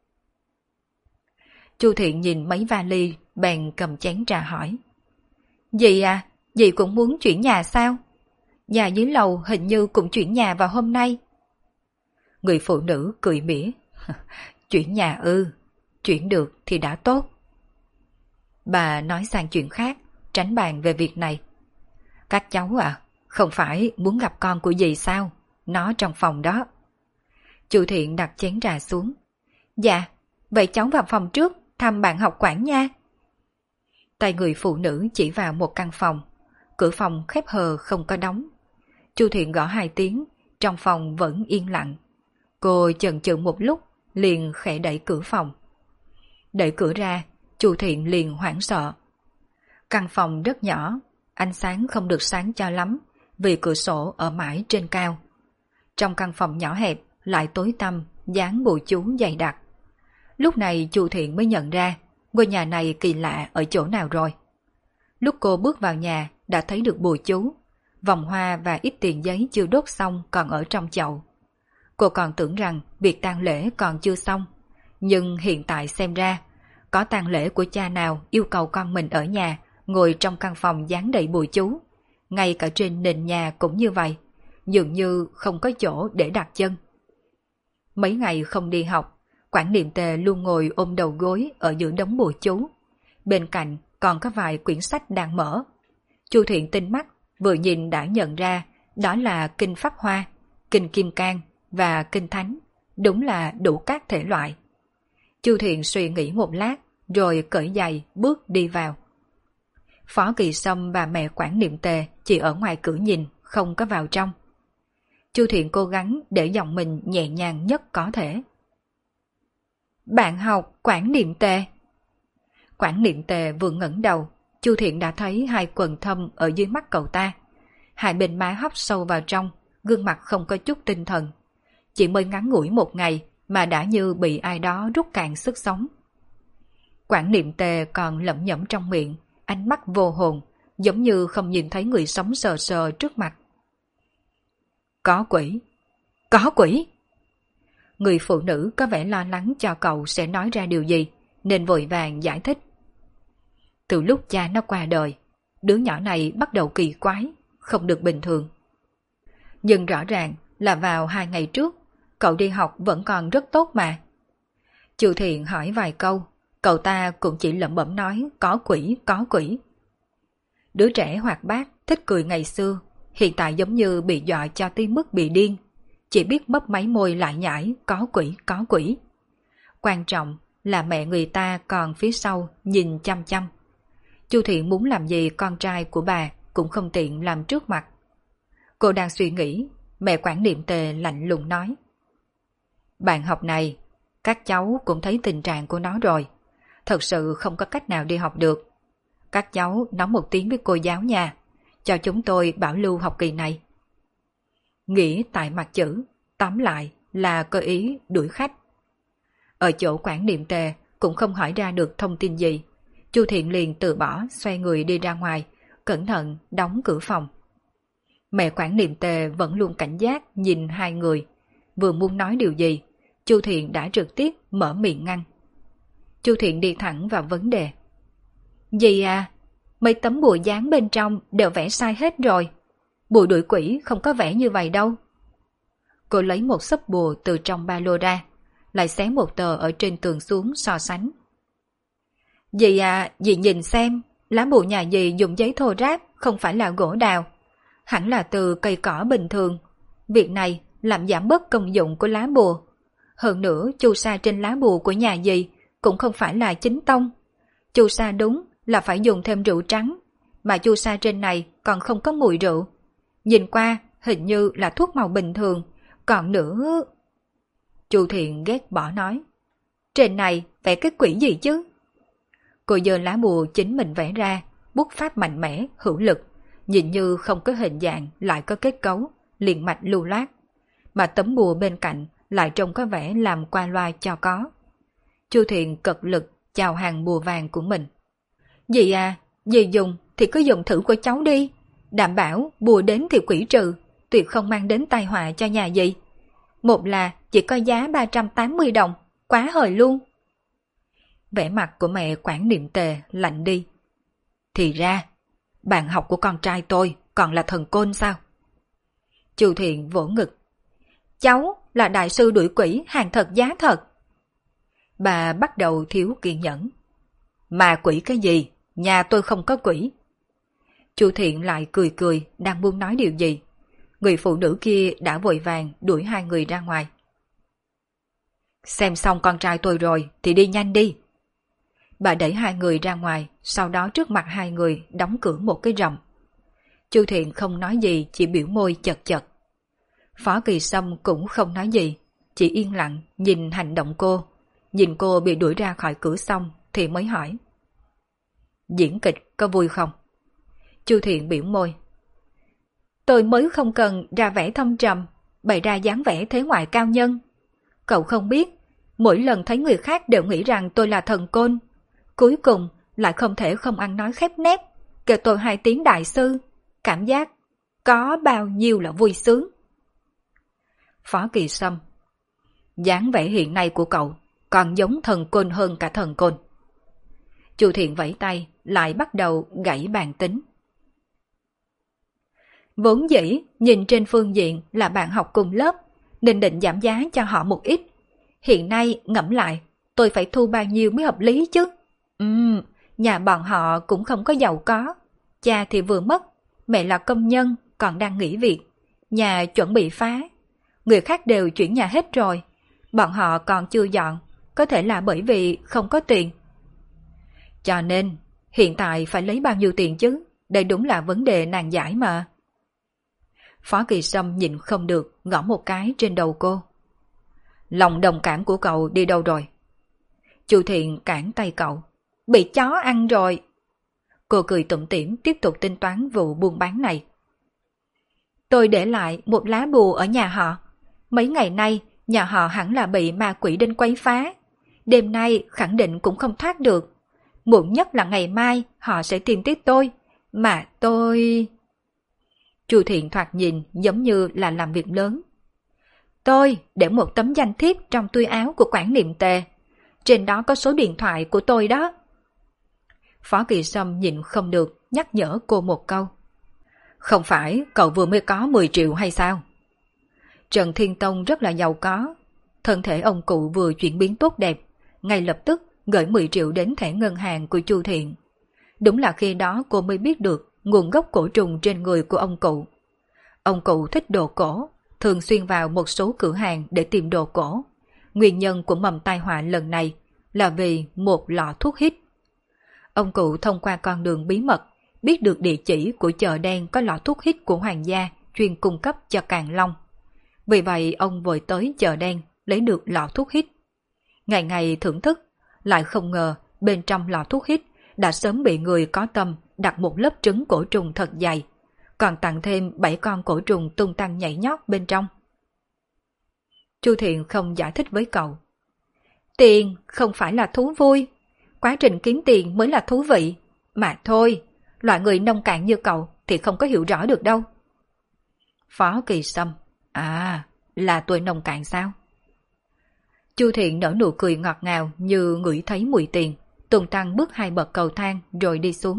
Chu Thiện nhìn mấy vali, bèn cầm chén trà hỏi. Dì à, dì cũng muốn chuyển nhà sao? Nhà dưới lầu hình như cũng chuyển nhà vào hôm nay. Người phụ nữ cười mỉa. Chuyển nhà ư, chuyển được thì đã tốt. Bà nói sang chuyện khác, tránh bàn về việc này. Các cháu à, không phải muốn gặp con của dì sao? Nó trong phòng đó. Chu Thiện đặt chén trà xuống. Dạ, vậy cháu vào phòng trước, thăm bạn học Quản nha. Tay người phụ nữ chỉ vào một căn phòng. Cửa phòng khép hờ không có đóng. Chu Thiện gõ 2 tiếng, trong phòng vẫn yên lặng. Cô chần chừ một lúc, liền khẽ đẩy cửa phòng. Đẩy cửa ra, Chu Thiện liền hoảng sợ. Căn phòng rất nhỏ, ánh sáng không được sáng cho lắm, vì cửa sổ ở mãi trên cao. Trong căn phòng nhỏ hẹp lại tối tăm, dán bùa chú dày đặc. Lúc này Chu Thiện mới nhận ra ngôi nhà này kỳ lạ ở chỗ nào rồi. Lúc cô bước vào nhà đã thấy được bùa chú, vòng hoa và ít tiền giấy chưa đốt xong còn ở trong chậu. Cô còn tưởng rằng việc tang lễ còn chưa xong, nhưng hiện tại xem ra, có tang lễ của cha nào yêu cầu con mình ở nhà ngồi trong căn phòng dán đầy bùa chú. Ngay cả trên nền nhà cũng như vậy, dường như không có chỗ để đặt chân. Mấy ngày không đi học, Quản Niệm Tề luôn ngồi ôm đầu gối ở giữa đống bùa chú. Bên cạnh còn có vài quyển sách đang mở. Chu Thiện tinh mắt, vừa nhìn đã nhận ra đó là kinh Pháp Hoa, kinh Kim Cang và kinh Thánh, đúng là đủ các thể loại. Chu Thiện suy nghĩ một lát, rồi cởi giày bước đi vào. Phó Kỳ Sâm và mẹ Quản Niệm Tề chỉ ở ngoài cửa nhìn, không có vào trong. Chu Thiện cố gắng để giọng mình nhẹ nhàng nhất có thể. Bạn học Quản Niệm Tề. Quản Niệm Tề vừa ngẩng đầu, Chu Thiện đã thấy hai quầng thâm ở dưới mắt cậu ta. Hai bên má hóc sâu vào trong, gương mặt không có chút tinh thần. Chỉ mới ngắn ngủi một ngày mà đã như bị ai đó rút cạn sức sống. Quản Niệm Tề còn lẩm nhẩm trong miệng, ánh mắt vô hồn, giống như không nhìn thấy người sống sờ sờ trước mặt. Có quỷ! Có quỷ! Người phụ nữ có vẻ lo lắng cho cậu sẽ nói ra điều gì, nên vội vàng giải thích. Từ lúc cha nó qua đời, đứa nhỏ này bắt đầu kỳ quái, không được bình thường. Nhưng rõ ràng là vào 2 ngày trước, cậu đi học vẫn còn rất tốt mà. Chu Thiện hỏi vài câu, cậu ta cũng chỉ lẩm bẩm nói có quỷ, có quỷ. Đứa trẻ hoạt bát, thích cười ngày xưa, hiện tại giống như bị dọa cho tới mức bị điên, chỉ biết mấp máy môi lại nhải có quỷ, có quỷ. Quan trọng là mẹ người ta còn phía sau nhìn chăm chăm. Chu Thiện muốn làm gì con trai của bà cũng không tiện làm trước mặt. Cô đang suy nghĩ, mẹ Quản Niệm Tề lạnh lùng nói. Bạn học này, các cháu cũng thấy tình trạng của nó rồi. Thật sự không có cách nào đi học được. Các cháu nói một tiếng với cô giáo nha, cho chúng tôi bảo lưu học kỳ này. Nghĩ tại mặt chữ, tóm lại là cơ ý đuổi khách. Ở chỗ Quản Niệm Tề cũng không hỏi ra được thông tin gì. Chu Thiện liền từ bỏ, xoay người đi ra ngoài, cẩn thận đóng cửa phòng. Mẹ Quản Niệm Tề vẫn luôn cảnh giác nhìn hai người. Vừa muốn nói điều gì, Chu Thiện đã trực tiếp mở miệng ngăn. Chu Thiện đi thẳng vào vấn đề. Dì à, mấy tấm bùa dán bên trong đều vẽ sai hết rồi. Bùa đuổi quỷ không có vẽ như vậy đâu. Cô lấy một xấp bùa từ trong ba lô ra, lại xé một tờ ở trên tường xuống so sánh. Dì à, dì nhìn xem, lá bùa nhà dì dùng giấy thô ráp, không phải là gỗ đào. Hẳn là từ cây cỏ bình thường. Việc này làm giảm bớt công dụng của lá bùa. Hơn nữa, chu sa trên lá bùa của nhà dì cũng không phải là chính tông. Chu sa đúng là phải dùng thêm rượu trắng, mà chu sa trên này còn không có mùi rượu. Nhìn qua hình như là thuốc màu bình thường, còn nữa... Chu Thiện ghét bỏ nói. Trên này vẽ cái quỷ gì chứ? Cô giơ lá bùa chính mình vẽ ra, bút pháp mạnh mẽ, hữu lực, nhìn như không có hình dạng lại có kết cấu, liền mạch lưu loát. Mà tấm bùa bên cạnh lại trông có vẻ làm qua loa cho có. Chu Thiện cật lực chào hàng bùa vàng của mình. Dì à, dì dùng thì cứ dùng thử của cháu đi. Đảm bảo bùa đến thì quỷ trừ, tuyệt không mang đến tai họa cho nhà dì. Một là chỉ có giá 380 đồng, quá hời luôn. Vẻ mặt của mẹ Quản Niệm Tề lạnh đi. Thì ra, bạn học của con trai tôi còn là thần côn sao? Chu Thiện vỗ ngực. Cháu là đại sư đuổi quỷ hàng thật giá thật. Bà bắt đầu thiếu kiên nhẫn. Mà quỷ cái gì? Nhà tôi không có quỷ. Chu Thiện lại cười cười, đang muốn nói điều gì. Người phụ nữ kia đã vội vàng đuổi hai người ra ngoài. Xem xong con trai tôi rồi thì đi nhanh đi. Bà đẩy hai người ra ngoài, sau đó trước mặt hai người đóng cửa một cái rầm. Chu Thiện không nói gì, chỉ biểu môi chật chật. Phó Kỳ Sâm cũng không nói gì, chỉ yên lặng nhìn hành động cô. Nhìn cô bị đuổi ra khỏi cửa xong thì mới hỏi. Diễn kịch có vui không? Chu Thiện biểu môi. Tôi mới không cần ra vẻ thâm trầm, bày ra dáng vẻ thế ngoại cao nhân. Cậu không biết, mỗi lần thấy người khác đều nghĩ rằng tôi là thần côn. Cuối cùng lại không thể không ăn nói khép nép, kêu tôi 2 tiếng đại sư. Cảm giác có bao nhiêu là vui sướng. Phó Kỳ Sâm. Dáng vẻ hiện nay của cậu còn giống thần côn hơn cả thần côn. Chu Thiện vẫy tay, lại bắt đầu gãy bàn tính. Vốn dĩ, nhìn trên phương diện là bạn học cùng lớp, nên định giảm giá cho họ một ít. Hiện nay ngẫm lại, tôi phải thu bao nhiêu mới hợp lý chứ? Nhà bọn họ cũng không có giàu có. Cha thì vừa mất, mẹ là công nhân, còn đang nghỉ việc. Nhà chuẩn bị phá. Người khác đều chuyển nhà hết rồi. Bọn họ còn chưa dọn, có thể là bởi vì không có tiền. Cho nên, hiện tại phải lấy bao nhiêu tiền chứ? Đây đúng là vấn đề nan giải mà. Phó Kỳ Sâm nhìn không được, gõ một cái trên đầu cô. Lòng đồng cảm của cậu đi đâu rồi? Chu Thiện cản tay cậu. Bị chó ăn rồi. Cô cười tủm tỉm tiếp tục tính toán vụ buôn bán này. Tôi để lại một lá bùa ở nhà họ. Mấy ngày nay, nhà họ hẳn là bị ma quỷ đinh quấy phá. Đêm nay khẳng định cũng không thoát được. Muộn nhất là ngày mai họ sẽ tìm tới tôi. Mà tôi... Chu Thiện thoạt nhìn giống như là làm việc lớn. Tôi để một tấm danh thiếp trong túi áo của quản niệm tề. Trên đó có số điện thoại của tôi đó. Phó Kỳ Sâm nhịn không được nhắc nhở cô một câu. Không phải cậu vừa mới có 10 triệu hay sao? Trần Thiên Tông rất là giàu có. Thân thể ông cụ vừa chuyển biến tốt đẹp, ngay lập tức gửi 10 triệu đến thẻ ngân hàng của Chu Thiện. Đúng là khi đó cô mới biết được nguồn gốc cổ trùng trên người của ông cụ. Ông cụ thích đồ cổ, thường xuyên vào một số cửa hàng để tìm đồ cổ. Nguyên nhân của mầm tai họa lần này là vì một lọ thuốc hít. Ông cụ thông qua con đường bí mật biết được địa chỉ của chợ đen có lọ thuốc hít của hoàng gia chuyên cung cấp cho Càn Long. Vì vậy ông vội tới chợ đen lấy được lọ thuốc hít. Ngày ngày thưởng thức, lại không ngờ bên trong lọ thuốc hít đã sớm bị người có tâm đặt một lớp trứng cổ trùng thật dày, còn tặng thêm 7 con cổ trùng tung tăng nhảy nhót bên trong. Chu Thiện không giải thích với cậu. Tiền không phải là thú vui, quá trình kiếm tiền mới là thú vị. Mà thôi, loại người nông cạn như cậu thì không có hiểu rõ được đâu. Phó Kỳ Sâm. À, là tôi nông cạn sao? Chu Thiện nở nụ cười ngọt ngào như ngửi thấy mùi tiền, tung tăng bước 2 bậc cầu thang rồi đi xuống.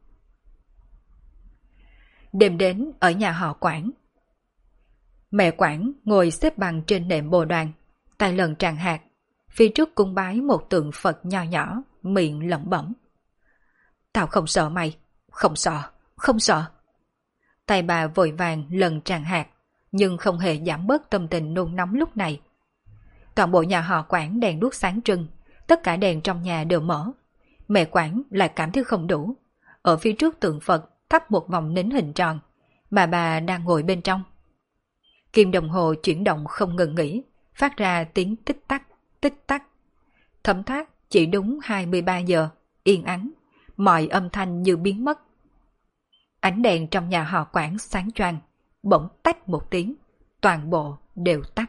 Đêm đến ở nhà họ Quản. Mẹ Quản ngồi xếp bằng trên nệm bồ đoàn, tay lần tràng hạt, phía trước cung bái một tượng Phật nho nhỏ, miệng lẩm bẩm. Tao không sợ mày, không sợ, không sợ. Tay bà vội vàng lần tràng hạt, nhưng không hề giảm bớt tâm tình nôn nóng lúc này. Toàn bộ nhà họ Quản đèn đuốc sáng trưng, tất cả đèn trong nhà đều mở. Mẹ Quản lại cảm thấy không đủ. Ở phía trước tượng Phật thắp một vòng nến hình tròn, mà bà đang ngồi bên trong. Kim đồng hồ chuyển động không ngừng nghỉ, phát ra tiếng tích tắc, tích tắc. Thấm thát chỉ đúng 23 giờ, yên ắng, mọi âm thanh như biến mất. Ánh đèn trong nhà họ Quản sáng choang, bỗng tách một tiếng, toàn bộ đều tắt.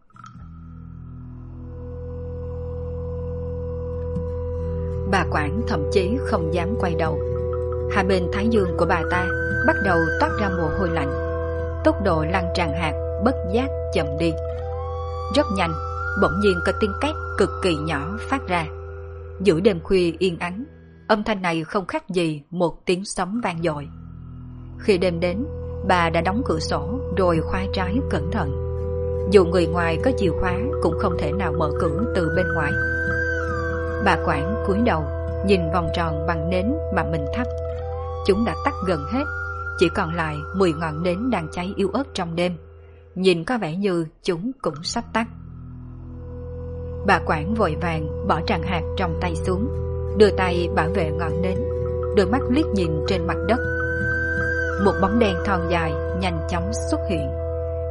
Bà Quản thậm chí không dám quay đầu. Hai bên thái dương của bà ta bắt đầu toát ra mồ hôi lạnh. Tốc độ lăn tràn hạt bất giác chậm đi. Rất nhanh, bỗng nhiên có tiếng két cực kỳ nhỏ phát ra. Giữa đêm khuya yên ắng, âm thanh này không khác gì một tiếng sấm vang dội. Khi đêm đến, bà đã đóng cửa sổ rồi khóa trái cẩn thận. Dù người ngoài có chìa khóa cũng không thể nào mở cửa từ bên ngoài. Bà Quản cúi đầu nhìn vòng tròn bằng nến mà mình thắp. Chúng đã tắt gần hết, chỉ còn lại 10 ngọn nến đang cháy yếu ớt trong đêm. Nhìn có vẻ như chúng cũng sắp tắt. Bà Quản vội vàng bỏ tràng hạt trong tay xuống, đưa tay bảo vệ ngọn nến, đôi mắt liếc nhìn trên mặt đất. Một bóng đen thon dài nhanh chóng xuất hiện.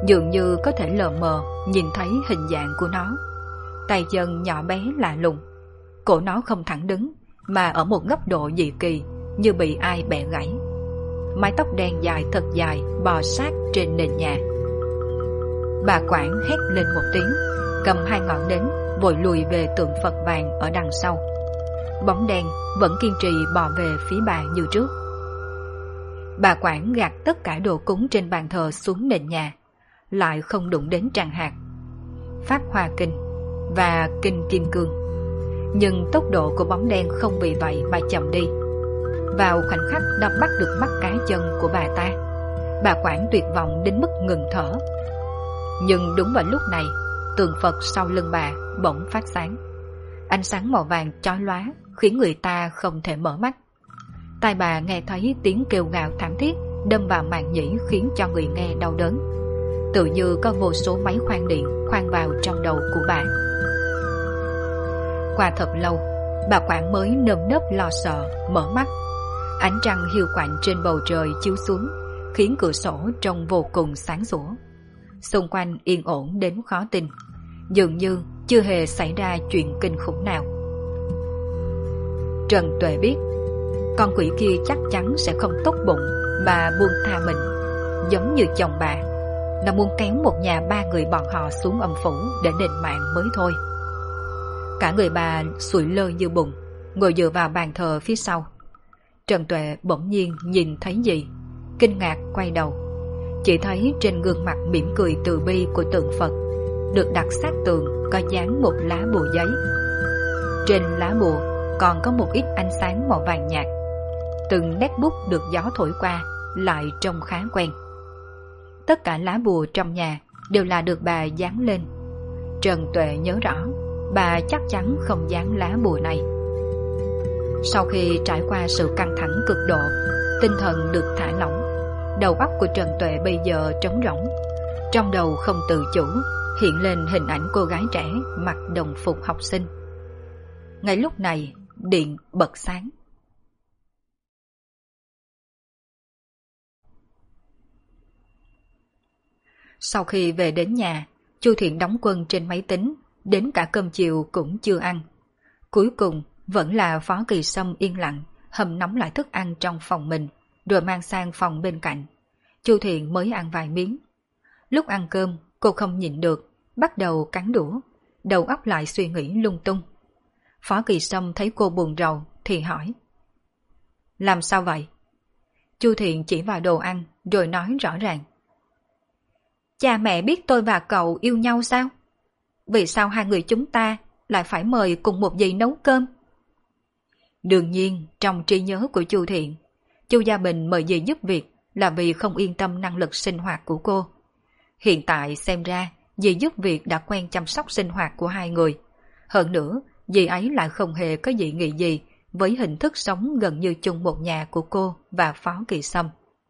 dường như có thể lờ mờ nhìn thấy hình dạng của nó. Tay chân nhỏ bé lạ lùng, cổ nó không thẳng đứng mà ở một góc độ dị kỳ, như bị ai bẻ gãy. Mái tóc đen dài thật dài bò sát trên nền nhà. Bà quản hét lên một tiếng, cầm hai ngọn nến vội lùi về tượng Phật vàng ở đằng sau. Bóng đen vẫn kiên trì bò về phía bà như trước. Bà quản gạt tất cả đồ cúng trên bàn thờ xuống nền nhà, lại không đụng đến tràng hạt, Pháp Hoa Kinh và Kinh Kim Cương. Nhưng tốc độ của bóng đen không vì vậy mà chậm đi. Vào khoảnh khắc đã bắt được mắt cá chân của bà quản tuyệt vọng đến mức ngừng thở. Nhưng đúng vào lúc này, tượng Phật sau lưng bà bỗng phát sáng. Ánh sáng màu vàng chói lóa khiến người ta không thể mở mắt. Tai bà nghe thấy tiếng kêu gào thảm thiết đâm vào màng nhĩ, khiến cho người nghe đau đớn. Tự như có vô số máy khoan điện khoan vào trong đầu của bà. Qua thật lâu, bà quản mới nơm nớp lo sợ mở mắt. Ánh trăng hiu quạnh trên bầu trời chiếu xuống, khiến cửa sổ trông vô cùng sáng sủa. Xung quanh yên ổn đến khó tin, dường như chưa hề xảy ra chuyện kinh khủng nào. Trần Tuệ biết con quỷ kia chắc chắn sẽ không tốt bụng mà buông tha mình. Giống như chồng bà, nó muốn kéo một nhà ba người bọn họ xuống âm phủ để đền mạng mới thôi. Cả người bà sụi lơ như bùn, ngồi dựa vào bàn thờ phía sau. Trần Tuệ bỗng nhiên nhìn thấy gì, kinh ngạc quay đầu, chỉ thấy trên gương mặt mỉm cười từ bi của tượng Phật được đặt sát tường có dán một lá bùa giấy. Trên lá bùa còn có một ít ánh sáng màu vàng nhạt. Từng nét bút được gió thổi qua lại trông khá quen. Tất cả lá bùa trong nhà đều là được bà dán lên. Trần Tuệ nhớ rõ bà chắc chắn không dán lá bùa này. Sau khi trải qua sự căng thẳng cực độ, tinh thần được thả lỏng, đầu óc của Trần Tuệ bây giờ trống rỗng. Trong đầu không tự chủ hiện lên hình ảnh cô gái trẻ mặc đồng phục học sinh. Ngay lúc này, điện bật sáng. Sau khi về đến nhà, Chu Thiện đóng quân trên máy tính, đến cả cơm chiều cũng chưa ăn. Cuối cùng vẫn là Phó Kỳ Sâm yên lặng hầm nóng lại thức ăn trong phòng mình, rồi mang sang phòng bên cạnh. Chu Thiện mới ăn vài miếng. Lúc ăn cơm, cô không nhịn được, bắt đầu cắn đũa, đầu óc lại suy nghĩ lung tung. Phó Kỳ Sâm thấy cô buồn rầu thì hỏi: làm sao vậy? Chu Thiện chỉ vào đồ ăn rồi nói rõ ràng: cha mẹ biết tôi và cậu yêu nhau sao? Vì sao hai người chúng ta lại phải mời cùng một dì nấu cơm? Đương nhiên, trong trí nhớ của Chu Thiện, Chu Gia Bình mời dì giúp việc là vì không yên tâm năng lực sinh hoạt của cô. Hiện tại xem ra, dì giúp việc đã quen chăm sóc sinh hoạt của hai người. Hơn nữa, dì ấy lại không hề có dị nghị gì với hình thức sống gần như chung một nhà của cô và Phó Kỳ Sâm.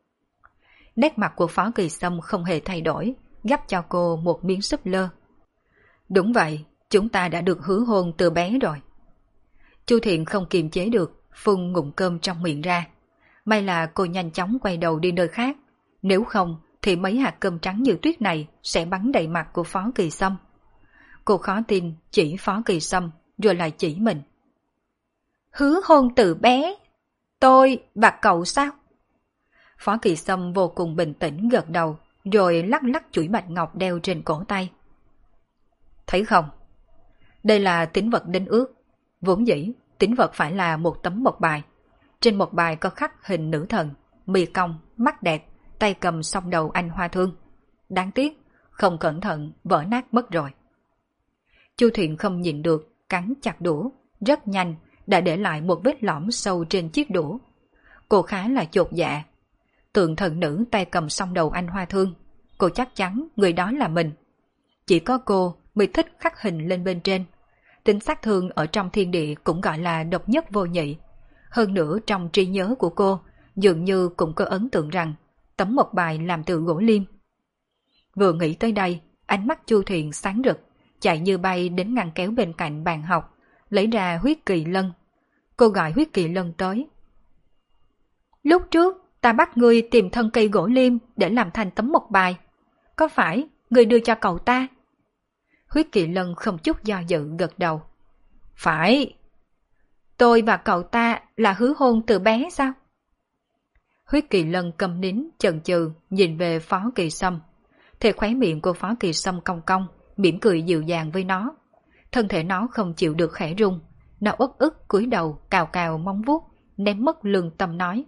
Nét mặt của Phó Kỳ Sâm không hề thay đổi, gắp cho cô một miếng súp lơ. Đúng vậy, chúng ta đã được hứa hôn từ bé rồi. Chu Thiện không kiềm chế được, phun ngụm cơm trong miệng ra. May là cô nhanh chóng quay đầu đi nơi khác, nếu không thì mấy hạt cơm trắng như tuyết này sẽ bắn đầy mặt của Phó Kỳ Sâm. Cô khó tin chỉ Phó Kỳ Sâm rồi lại chỉ mình. Hứa hôn từ bé? Tôi và cậu sao? Phó Kỳ Sâm vô cùng bình tĩnh gật đầu, rồi lắc lắc chuỗi bạch ngọc đeo trên cổ tay. Thấy không? Đây là tín vật đính ước. Vốn dĩ, tín vật phải là một tấm mộc bài. Trên mộc bài có khắc hình nữ thần, mi cong, mắt đẹp, tay cầm song đầu anh hoa thương. Đáng tiếc, không cẩn thận vỡ nát mất rồi. Chu Thiện không nhịn được, cắn chặt đũa, rất nhanh đã để lại một vết lõm sâu trên chiếc đũa. Cô khá là chột dạ. Tượng thần nữ tay cầm song đầu anh hoa thương, cô chắc chắn người đó là mình. Chỉ có cô mới thích khắc hình lên bên trên. Tính sát thương ở trong thiên địa cũng gọi là độc nhất vô nhị. Hơn nữa trong trí nhớ của cô dường như cũng có ấn tượng rằng tấm mộc bài làm từ gỗ liêm. Vừa nghĩ tới đây, ánh mắt Chu Thiện sáng rực, chạy như bay đến ngăn kéo bên cạnh bàn học, lấy ra huyết kỳ lân. Cô gọi huyết kỳ lân tới. Lúc trước ta bắt ngươi tìm thân cây gỗ liêm để làm thành tấm mộc bài. có phải người đưa cho cậu ta? Huyết Kỳ Lân không chút do dự gật đầu. Phải. Tôi và cậu ta là hứa hôn từ bé sao? Huyết Kỳ Lân câm nín chần chừ nhìn về Phó Kỳ Sâm. Thì khóe miệng của Phó Kỳ Sâm cong cong, mỉm cười dịu dàng với nó. Thân thể nó không chịu được khẽ rung, nó uất ức cúi đầu cào cào móng vuốt, ném mất lương tâm nói.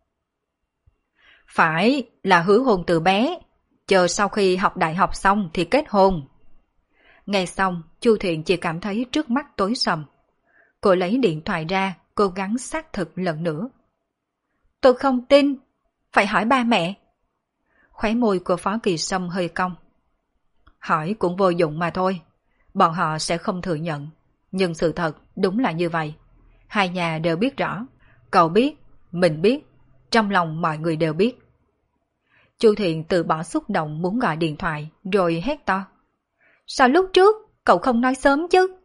Phải là hứa hôn từ bé, chờ sau khi học đại học xong thì kết hôn. Nghe xong, Chu Thiện chỉ cảm thấy trước mắt tối sầm. Cô lấy điện thoại ra, cố gắng xác thực lần nữa. Tôi không tin, phải hỏi ba mẹ. Khóe môi của Phó Kỳ Sâm hơi cong. Hỏi cũng vô dụng mà thôi, bọn họ sẽ không thừa nhận. Nhưng sự thật đúng là như vậy. Hai nhà đều biết rõ, cậu biết, mình biết, trong lòng mọi người đều biết. Chu Thiện từ bỏ xúc động muốn gọi điện thoại, rồi hét to. Sao lúc trước cậu không nói sớm chứ?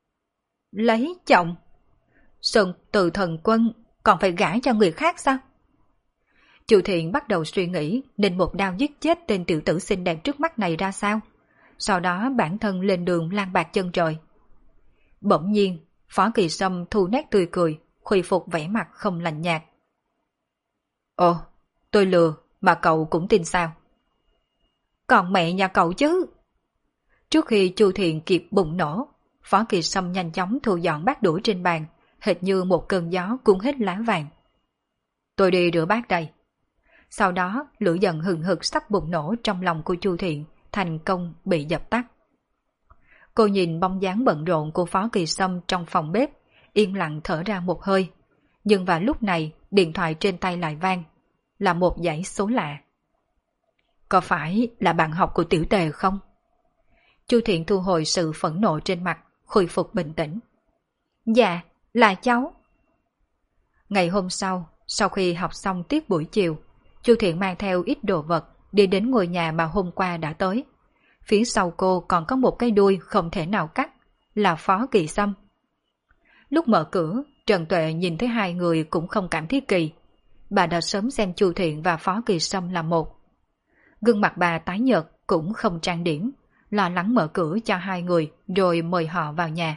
Lấy chồng? Sơn Từ Thần Quân còn phải gả cho người khác sao? Chu Thiện bắt đầu suy nghĩ nên một đao giết chết tên tiểu tử xinh đẹp trước mắt này ra sao. Sau đó bản thân lên đường lang bạc chân trời. Bỗng nhiên, Phó Kỳ Sâm thu nét tươi cười, khôi phục vẻ mặt không lạnh nhạt. Ồ, tôi lừa mà cậu cũng tin sao? Còn mẹ nhà cậu chứ? Trước khi Chu Thiện kịp bùng nổ, Phó Kỳ Sâm nhanh chóng thu dọn bát đũa trên bàn, hệt như một cơn gió cuốn hết lá vàng. Tôi đi rửa bát đây. Sau đó, lửa giận hừng hực sắp bùng nổ trong lòng của Chu Thiện thành công bị dập tắt. Cô nhìn bóng dáng bận rộn của Phó Kỳ Sâm trong phòng bếp, yên lặng thở ra một hơi. Nhưng vào lúc này, điện thoại trên tay lại vang, là một dãy số lạ. Có phải là bạn học của Tiểu Tề không? Chu Thiện thu hồi sự phẫn nộ trên mặt, khôi phục bình tĩnh. Dạ, là cháu. Ngày hôm sau khi học xong tiết buổi chiều, Chu Thiện mang theo ít đồ vật đi đến ngôi nhà mà hôm qua đã tới. Phía sau cô còn có một cái đuôi không thể nào cắt, là Phó Kỳ Sâm. Lúc mở cửa, Trần Tuệ nhìn thấy hai người cũng không cảm thấy kỳ. Bà đã sớm xem Chu Thiện và Phó Kỳ Sâm là một. Gương mặt bà tái nhợt cũng không trang điểm, lo lắng mở cửa cho hai người rồi mời họ vào nhà.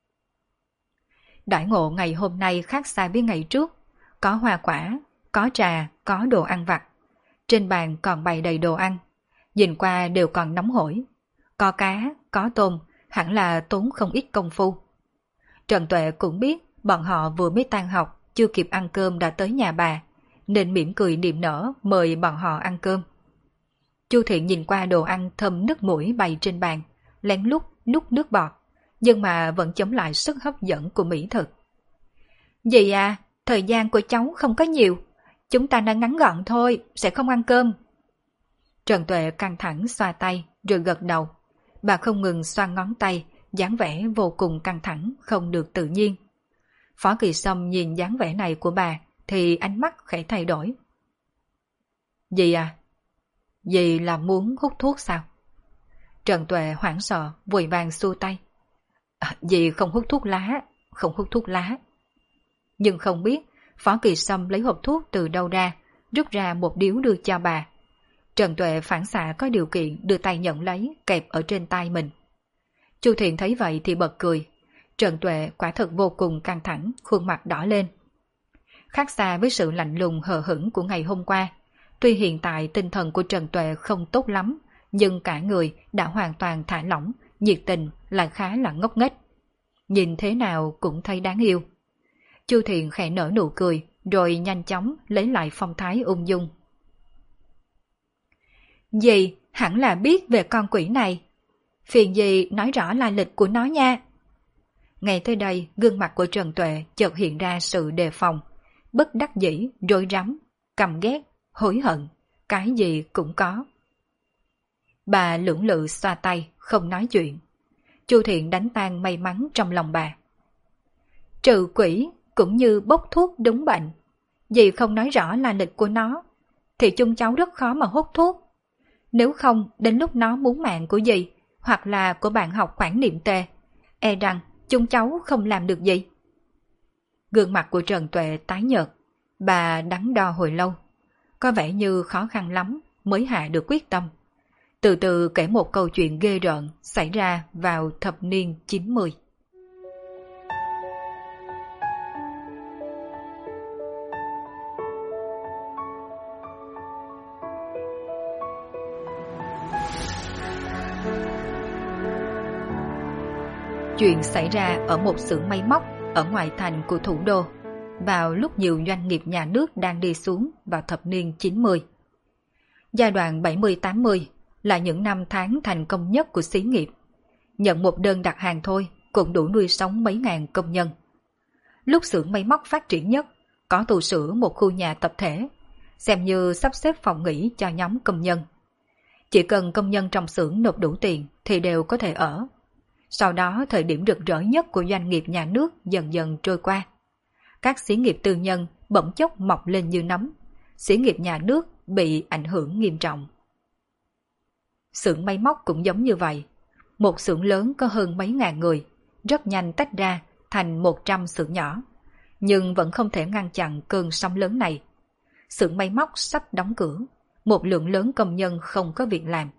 Đãi ngộ ngày hôm nay khác xa với ngày trước, có hoa quả, có trà, có đồ ăn vặt. Trên bàn còn bày đầy đồ ăn, nhìn qua đều còn nóng hổi. Có cá, có tôm, hẳn là tốn không ít công phu. Trần Tuệ cũng biết bọn họ vừa mới tan học, chưa kịp ăn cơm đã tới nhà bà, nên mỉm cười niềm nở mời bọn họ ăn cơm. Chu Thiện nhìn qua đồ ăn thơm nước mũi bày trên bàn, lén lút nuốt nước bọt, nhưng mà vẫn chống lại sức hấp dẫn của mỹ thực. Dì à, thời gian của cháu không có nhiều, chúng ta nên ngắn gọn thôi, sẽ không ăn cơm. Trần Tuệ căng thẳng xoa tay rồi gật đầu. Bà không ngừng xoa ngón tay, dáng vẻ vô cùng căng thẳng, không được tự nhiên. Phó Kỳ Sâm nhìn dáng vẻ này của bà thì ánh mắt khẽ thay đổi. Dì à, dì là muốn hút thuốc sao? Trần Tuệ hoảng sợ, vội vàng xua tay. Dì không hút thuốc lá, không hút thuốc lá. Nhưng không biết Phó Kỳ Sâm lấy hộp thuốc từ đâu ra, rút ra một điếu đưa cho bà. Trần Tuệ phản xạ có điều kiện đưa tay nhận lấy, kẹp ở trên tay mình. Chu Thiện thấy vậy thì bật cười. Trần Tuệ quả thật vô cùng căng thẳng, khuôn mặt đỏ lên. Khác xa với sự lạnh lùng hờ hững của ngày hôm qua, tuy hiện tại tinh thần của Trần Tuệ không tốt lắm, nhưng cả người đã hoàn toàn thả lỏng, nhiệt tình lại khá là ngốc nghếch. Nhìn thế nào cũng thấy đáng yêu. Chu Thiện khẽ nở nụ cười, rồi nhanh chóng lấy lại phong thái ung dung. Dì hẳn là biết về con quỷ này. Phiền dì nói rõ lai lịch của nó nha. Ngay tới đây, gương mặt của Trần Tuệ chợt hiện ra sự đề phòng, bất đắc dĩ, rối rắm, căm ghét, hối hận, cái gì cũng có. Bà lưỡng lự xoa tay, không nói chuyện. Chu Thiện đánh tan may mắn trong lòng bà. Trừ quỷ cũng như bốc thuốc đúng bệnh. Dì không nói rõ lai lịch của nó, thì chung cháu rất khó mà hút thuốc. Nếu không, đến lúc nó muốn mạng của dì, hoặc là của bạn học Quản Niệm Tề, e rằng chúng cháu không làm được gì. Gương mặt của Trần Tuệ tái nhợt, bà đắn đo hồi lâu, có vẻ như khó khăn lắm mới hạ được quyết tâm. từ từ kể một câu chuyện ghê rợn xảy ra vào thập niên 90. Chuyện xảy ra ở một xưởng máy móc ở ngoại thành của thủ đô, vào lúc nhiều doanh nghiệp nhà nước đang đi xuống vào thập niên 90. Giai đoạn 70-80 là những năm tháng thành công nhất của xí nghiệp. Nhận một đơn đặt hàng thôi cũng đủ nuôi sống mấy ngàn công nhân. Lúc xưởng máy móc phát triển nhất, có tu sửa một khu nhà tập thể, xem như sắp xếp phòng nghỉ cho nhóm công nhân. Chỉ cần công nhân trong xưởng nộp đủ tiền thì đều có thể ở. Sau đó thời điểm rực rỡ nhất của doanh nghiệp nhà nước dần dần trôi qua. Các xí nghiệp tư nhân bỗng chốc mọc lên như nấm, xí nghiệp nhà nước bị ảnh hưởng nghiêm trọng. Xưởng máy móc cũng giống như vậy. Một xưởng lớn có hơn mấy ngàn người, rất nhanh tách ra thành 100 xưởng nhỏ, nhưng vẫn không thể ngăn chặn cơn sóng lớn này. Xưởng máy móc sắp đóng cửa, một lượng lớn công nhân không có việc làm.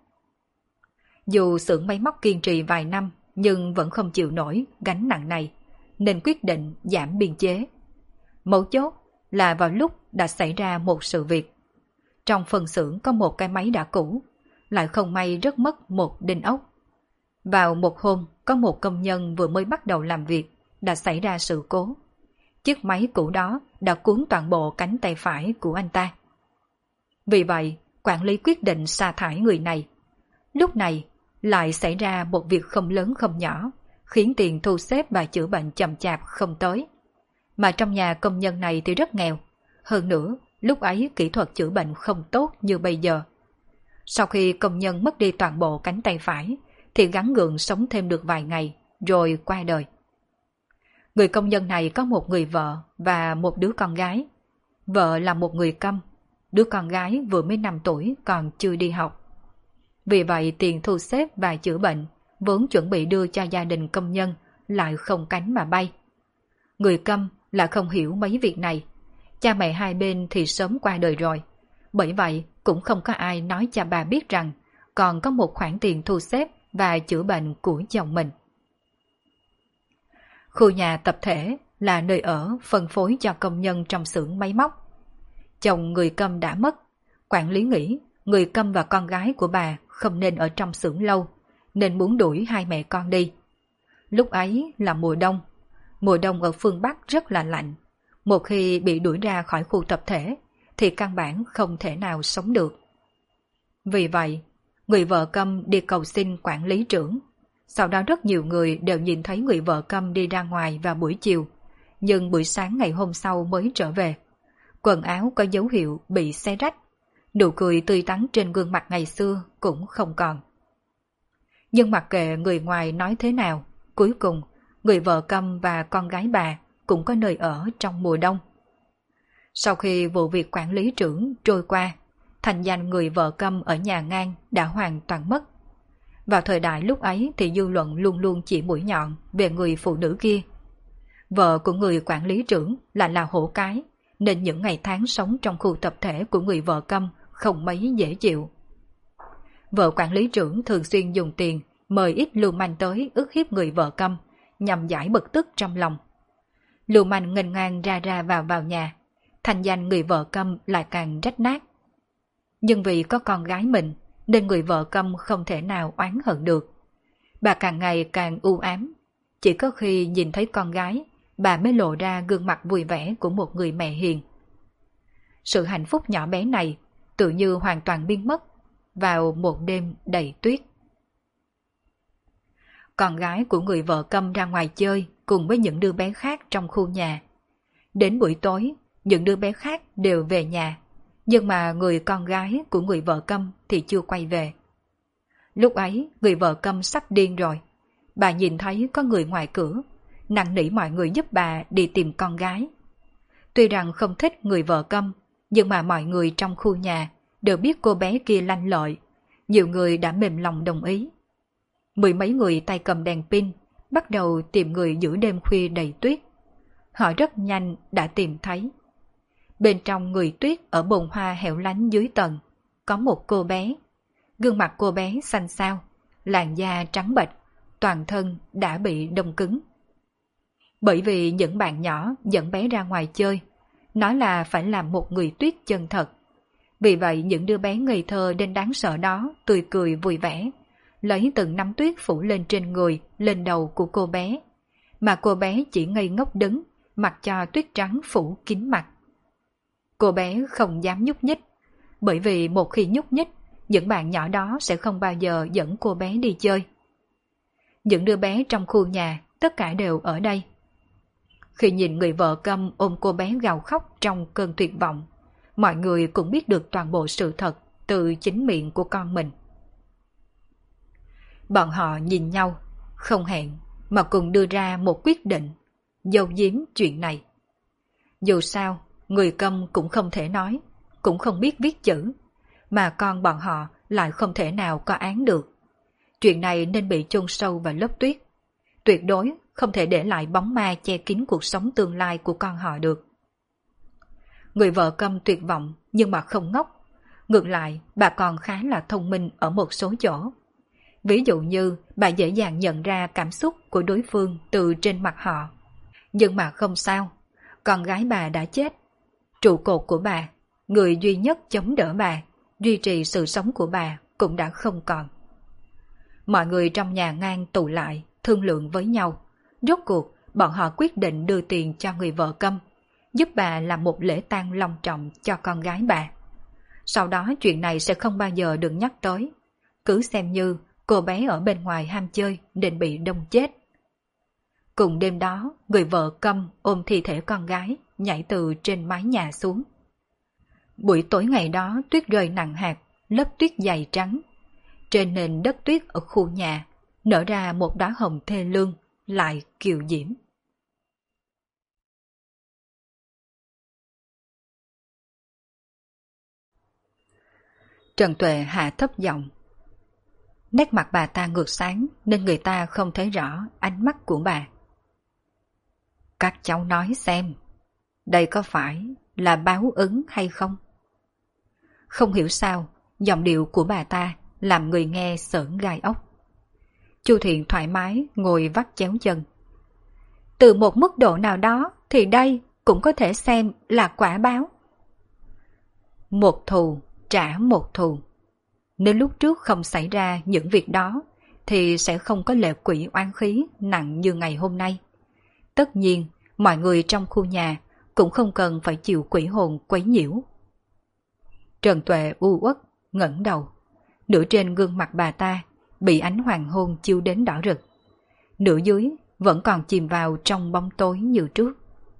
Dù xưởng máy móc kiên trì vài năm nhưng vẫn không chịu nổi gánh nặng này, nên quyết định giảm biên chế. Mấu chốt là vào lúc đã xảy ra một sự việc. Trong phần xưởng có một cái máy đã cũ, lại không may rớt mất một đinh ốc. Vào một hôm, có một công nhân vừa mới bắt đầu làm việc, đã xảy ra sự cố. Chiếc máy cũ đó đã cuốn toàn bộ cánh tay phải của anh ta. Vì vậy, quản lý quyết định sa thải người này. Lúc này, lại xảy ra một việc không lớn không nhỏ, khiến tiền thu xếp và chữa bệnh chậm chạp không tới. Mà trong nhà công nhân này thì rất nghèo. Hơn nữa, lúc ấy kỹ thuật chữa bệnh không tốt như bây giờ. Sau khi công nhân mất đi toàn bộ cánh tay phải, thì gắng gượng sống thêm được vài ngày, rồi qua đời. Người công nhân này có một người vợ và một đứa con gái. Vợ là một người câm, đứa con gái vừa mới 5 tuổi còn chưa đi học. Vì vậy tiền thu xếp và chữa bệnh vốn chuẩn bị đưa cho gia đình công nhân lại không cánh mà bay. Người câm là không hiểu mấy việc này. Cha mẹ hai bên thì sớm qua đời rồi. Bởi vậy cũng không có ai nói cho bà biết rằng còn có một khoản tiền thu xếp và chữa bệnh của chồng mình. Khu nhà tập thể là nơi ở phân phối cho công nhân trong xưởng máy móc. Chồng người câm đã mất. Quản lý nghĩ người câm và con gái của bà không nên ở trong xưởng lâu, nên muốn đuổi hai mẹ con đi. Lúc ấy là mùa đông. Mùa đông ở phương Bắc rất là lạnh. Một khi bị đuổi ra khỏi khu tập thể, thì căn bản không thể nào sống được. Vì vậy, người vợ câm đi cầu xin quản lý trưởng. Sau đó rất nhiều người đều nhìn thấy người vợ câm đi ra ngoài vào buổi chiều, nhưng buổi sáng ngày hôm sau mới trở về. Quần áo có dấu hiệu bị xé rách, nụ cười tươi tắn trên gương mặt ngày xưa cũng không còn. Nhưng mặc kệ người ngoài nói thế nào, cuối cùng người vợ câm và con gái bà cũng có nơi ở trong mùa đông. Sau khi vụ việc quản lý trưởng trôi qua, thành danh người vợ câm ở nhà ngang đã hoàn toàn mất. Vào thời đại lúc ấy thì dư luận luôn luôn chỉ mũi nhọn về người phụ nữ kia. Vợ của người quản lý trưởng là hổ cái, nên những ngày tháng sống trong khu tập thể của người vợ câm không mấy dễ chịu. Vợ quản lý trưởng thường xuyên dùng tiền mời ít lưu manh tới ức hiếp người vợ câm nhằm giải bực tức trong lòng. Lưu manh nghênh ngang ra ra vào nhà, thành danh người vợ câm lại càng rách nát. Nhưng vì có con gái mình nên người vợ câm không thể nào oán hận được. Bà càng ngày càng u ám, chỉ có khi nhìn thấy con gái, bà mới lộ ra gương mặt vui vẻ của một người mẹ hiền. Sự hạnh phúc nhỏ bé này tự như hoàn toàn biến mất vào một đêm đầy tuyết. Con gái của người vợ câm ra ngoài chơi cùng với những đứa bé khác trong khu nhà. Đến buổi tối, những đứa bé khác đều về nhà, nhưng mà người con gái của người vợ câm thì chưa quay về. Lúc ấy, người vợ câm sắp điên rồi. Bà nhìn thấy có người ngoài cửa, năn nỉ mọi người giúp bà đi tìm con gái. Tuy rằng không thích người vợ câm, nhưng mà mọi người trong khu nhà đều biết cô bé kia lanh lợi. Nhiều người đã mềm lòng đồng ý. Mười mấy người tay cầm đèn pin bắt đầu tìm người giữa đêm khuya đầy tuyết. Họ rất nhanh đã tìm thấy. Bên trong người tuyết ở bồn hoa hẻo lánh dưới tầng có một cô bé. Gương mặt cô bé xanh xao, làn da trắng bệch, toàn thân đã bị đông cứng. Bởi vì những bạn nhỏ dẫn bé ra ngoài chơi, nói là phải làm một người tuyết chân thật. Vì vậy những đứa bé ngây thơ đến đáng sợ đó tươi cười vui vẻ, lấy từng nắm tuyết phủ lên trên người, lên đầu của cô bé. Mà cô bé chỉ ngây ngốc đứng, mặc cho tuyết trắng phủ kín mặt. Cô bé không dám nhúc nhích, bởi vì một khi nhúc nhích, những bạn nhỏ đó sẽ không bao giờ dẫn cô bé đi chơi. Những đứa bé trong khu nhà, tất cả đều ở đây. Khi nhìn người vợ câm ôm cô bé gào khóc trong cơn tuyệt vọng, mọi người cũng biết được toàn bộ sự thật từ chính miệng của con mình. Bọn họ nhìn nhau, không hẹn, mà cùng đưa ra một quyết định, giấu giếm chuyện này. Dù sao, người câm cũng không thể nói, cũng không biết viết chữ, mà con bọn họ lại không thể nào có án được. Chuyện này nên bị chôn sâu vào lớp tuyết. Tuyệt đối không thể để lại bóng ma che kín cuộc sống tương lai của con họ được. Người vợ câm tuyệt vọng nhưng mà không ngốc. Ngược lại, bà còn khá là thông minh ở một số chỗ. Ví dụ như bà dễ dàng nhận ra cảm xúc của đối phương từ trên mặt họ. Nhưng mà không sao, con gái bà đã chết. Trụ cột của bà, người duy nhất chống đỡ bà, duy trì sự sống của bà cũng đã không còn. Mọi người trong nhà ngang tụ lại, thương lượng với nhau. Rốt cuộc, bọn họ quyết định đưa tiền cho người vợ câm, giúp bà làm một lễ tang long trọng cho con gái bà. Sau đó chuyện này sẽ không bao giờ được nhắc tới. Cứ xem như cô bé ở bên ngoài ham chơi nên bị đông chết. Cùng đêm đó, người vợ câm ôm thi thể con gái, nhảy từ trên mái nhà xuống. Buổi tối ngày đó tuyết rơi nặng hạt, lớp tuyết dày trắng. Trên nền đất tuyết ở khu nhà, nở ra một đóa hồng thê lương, lại kiều diễm. Trần Tuệ hạ thấp giọng. Nét mặt bà ta ngược sáng nên người ta không thấy rõ ánh mắt của bà. Các cháu nói xem, đây có phải là báo ứng hay không? Không hiểu sao, giọng điệu của bà ta làm người nghe sởn gai ốc. Chu Thiện thoải mái ngồi vắt chéo chân. Từ một mức độ nào đó thì đây cũng có thể xem là quả báo. Một thù trả một thù. Nếu lúc trước không xảy ra những việc đó thì sẽ không có lệ quỷ oán khí nặng như ngày hôm nay. Tất nhiên, mọi người trong khu nhà cũng không cần phải chịu quỷ hồn quấy nhiễu. Trần Tuệ u uất ngẩng đầu. Nửa trên gương mặt bà ta bị ánh hoàng hôn chiếu đến đỏ rực. Nửa dưới vẫn còn chìm vào trong bóng tối như trước.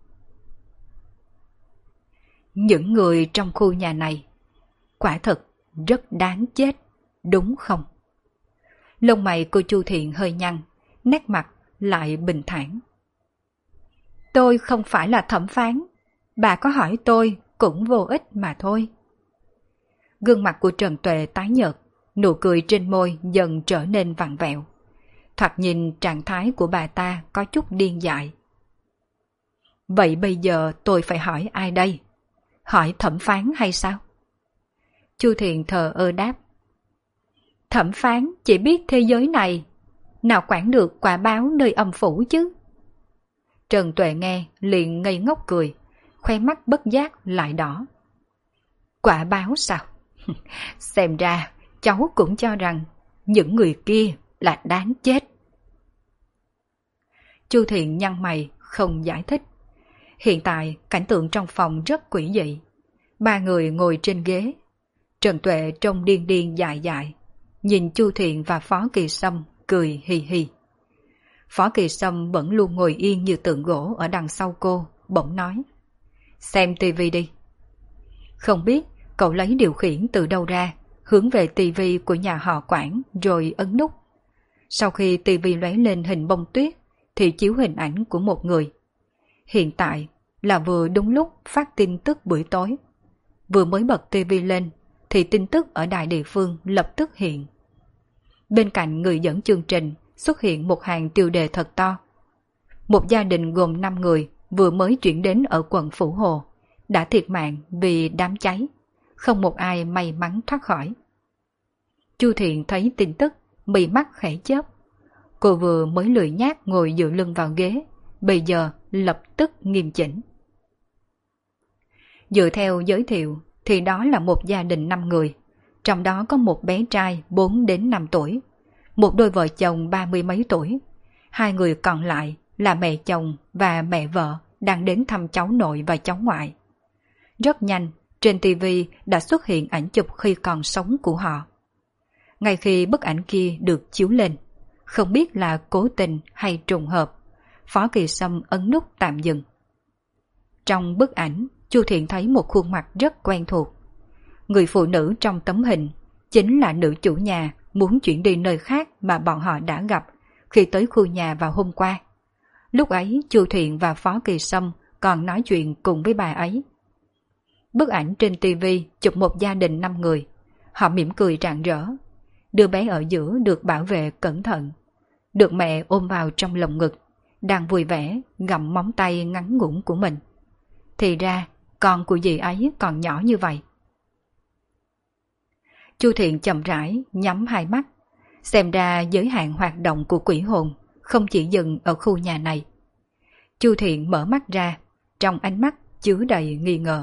Những người trong khu nhà này quả thật rất đáng chết, đúng không? Lông mày cô Chu Thiện hơi nhăn, nét mặt lại bình thản. Tôi không phải là thẩm phán, bà có hỏi tôi cũng vô ích mà thôi. Gương mặt của Trần Tuệ tái nhợt, nụ cười trên môi dần trở nên vặn vẹo. Thoạt nhìn trạng thái của bà ta có chút điên dại. Vậy bây giờ tôi phải hỏi ai đây? Hỏi thẩm phán hay sao? Chu Thiện thờ ơ đáp. Thẩm phán chỉ biết thế giới này, nào quản được quả báo nơi âm phủ chứ? Trần Tuệ nghe liền ngây ngốc cười, khoe mắt bất giác lại đỏ. Quả báo sao? Xem ra cháu cũng cho rằng những người kia là đáng chết. Chu Thiện nhăn mày không giải thích. Hiện tại cảnh tượng trong phòng rất quỷ dị. Ba người ngồi trên ghế. Trần Tuệ trông điên điên dại dại, nhìn Chu Thiện và Phó Kỳ Sâm cười hì hì. Phó Kỳ Sâm vẫn luôn ngồi yên như tượng gỗ ở đằng sau cô, bỗng nói. Xem tivi đi. Không biết cậu lấy điều khiển từ đâu ra, hướng về tivi của nhà họ Quản rồi ấn nút. Sau khi tivi lóe lên hình bông tuyết thì chiếu hình ảnh của một người. Hiện tại là vừa đúng lúc phát tin tức buổi tối. Vừa mới bật tivi lên thì tin tức ở đài địa phương lập tức hiện. Bên cạnh người dẫn chương trình xuất hiện một hàng tiêu đề thật to. Một gia đình gồm 5 người vừa mới chuyển đến ở quận Phủ Hồ, đã thiệt mạng vì đám cháy, không một ai may mắn thoát khỏi. Chu Thiện thấy tin tức, mí mắt khẽ chớp. Cô vừa mới lười nhác ngồi dựa lưng vào ghế, bây giờ lập tức nghiêm chỉnh. Dựa theo giới thiệu thì đó là một gia đình 5 người, trong đó có một bé trai 4 đến 5 tuổi, một đôi vợ chồng 30 mấy tuổi, 2 người còn lại là mẹ chồng và mẹ vợ đang đến thăm cháu nội và cháu ngoại. Rất nhanh, trên TV đã xuất hiện ảnh chụp khi còn sống của họ. Ngay khi bức ảnh kia được chiếu lên, không biết là cố tình hay trùng hợp, Phó Kỳ Sâm ấn nút tạm dừng. Trong bức ảnh, Chu Thiện thấy một khuôn mặt rất quen thuộc. Người phụ nữ trong tấm hình chính là nữ chủ nhà muốn chuyển đi nơi khác mà bọn họ đã gặp khi tới khu nhà vào hôm qua. Lúc ấy Chu Thiện và Phó Kỳ Sâm còn nói chuyện cùng với bà ấy. Bức ảnh trên TV chụp một gia đình 5 người. Họ mỉm cười rạng rỡ. Đứa bé ở giữa được bảo vệ cẩn thận, được mẹ ôm vào trong lồng ngực, đang vui vẻ gặm móng tay ngắn ngủn của mình. Thì ra con của dì ấy còn nhỏ như vậy. Chu Thiện chậm rãi nhắm hai mắt. Xem ra giới hạn hoạt động của quỷ hồn không chỉ dừng ở khu nhà này. Chu Thiện mở mắt ra, trong ánh mắt chứa đầy nghi ngờ.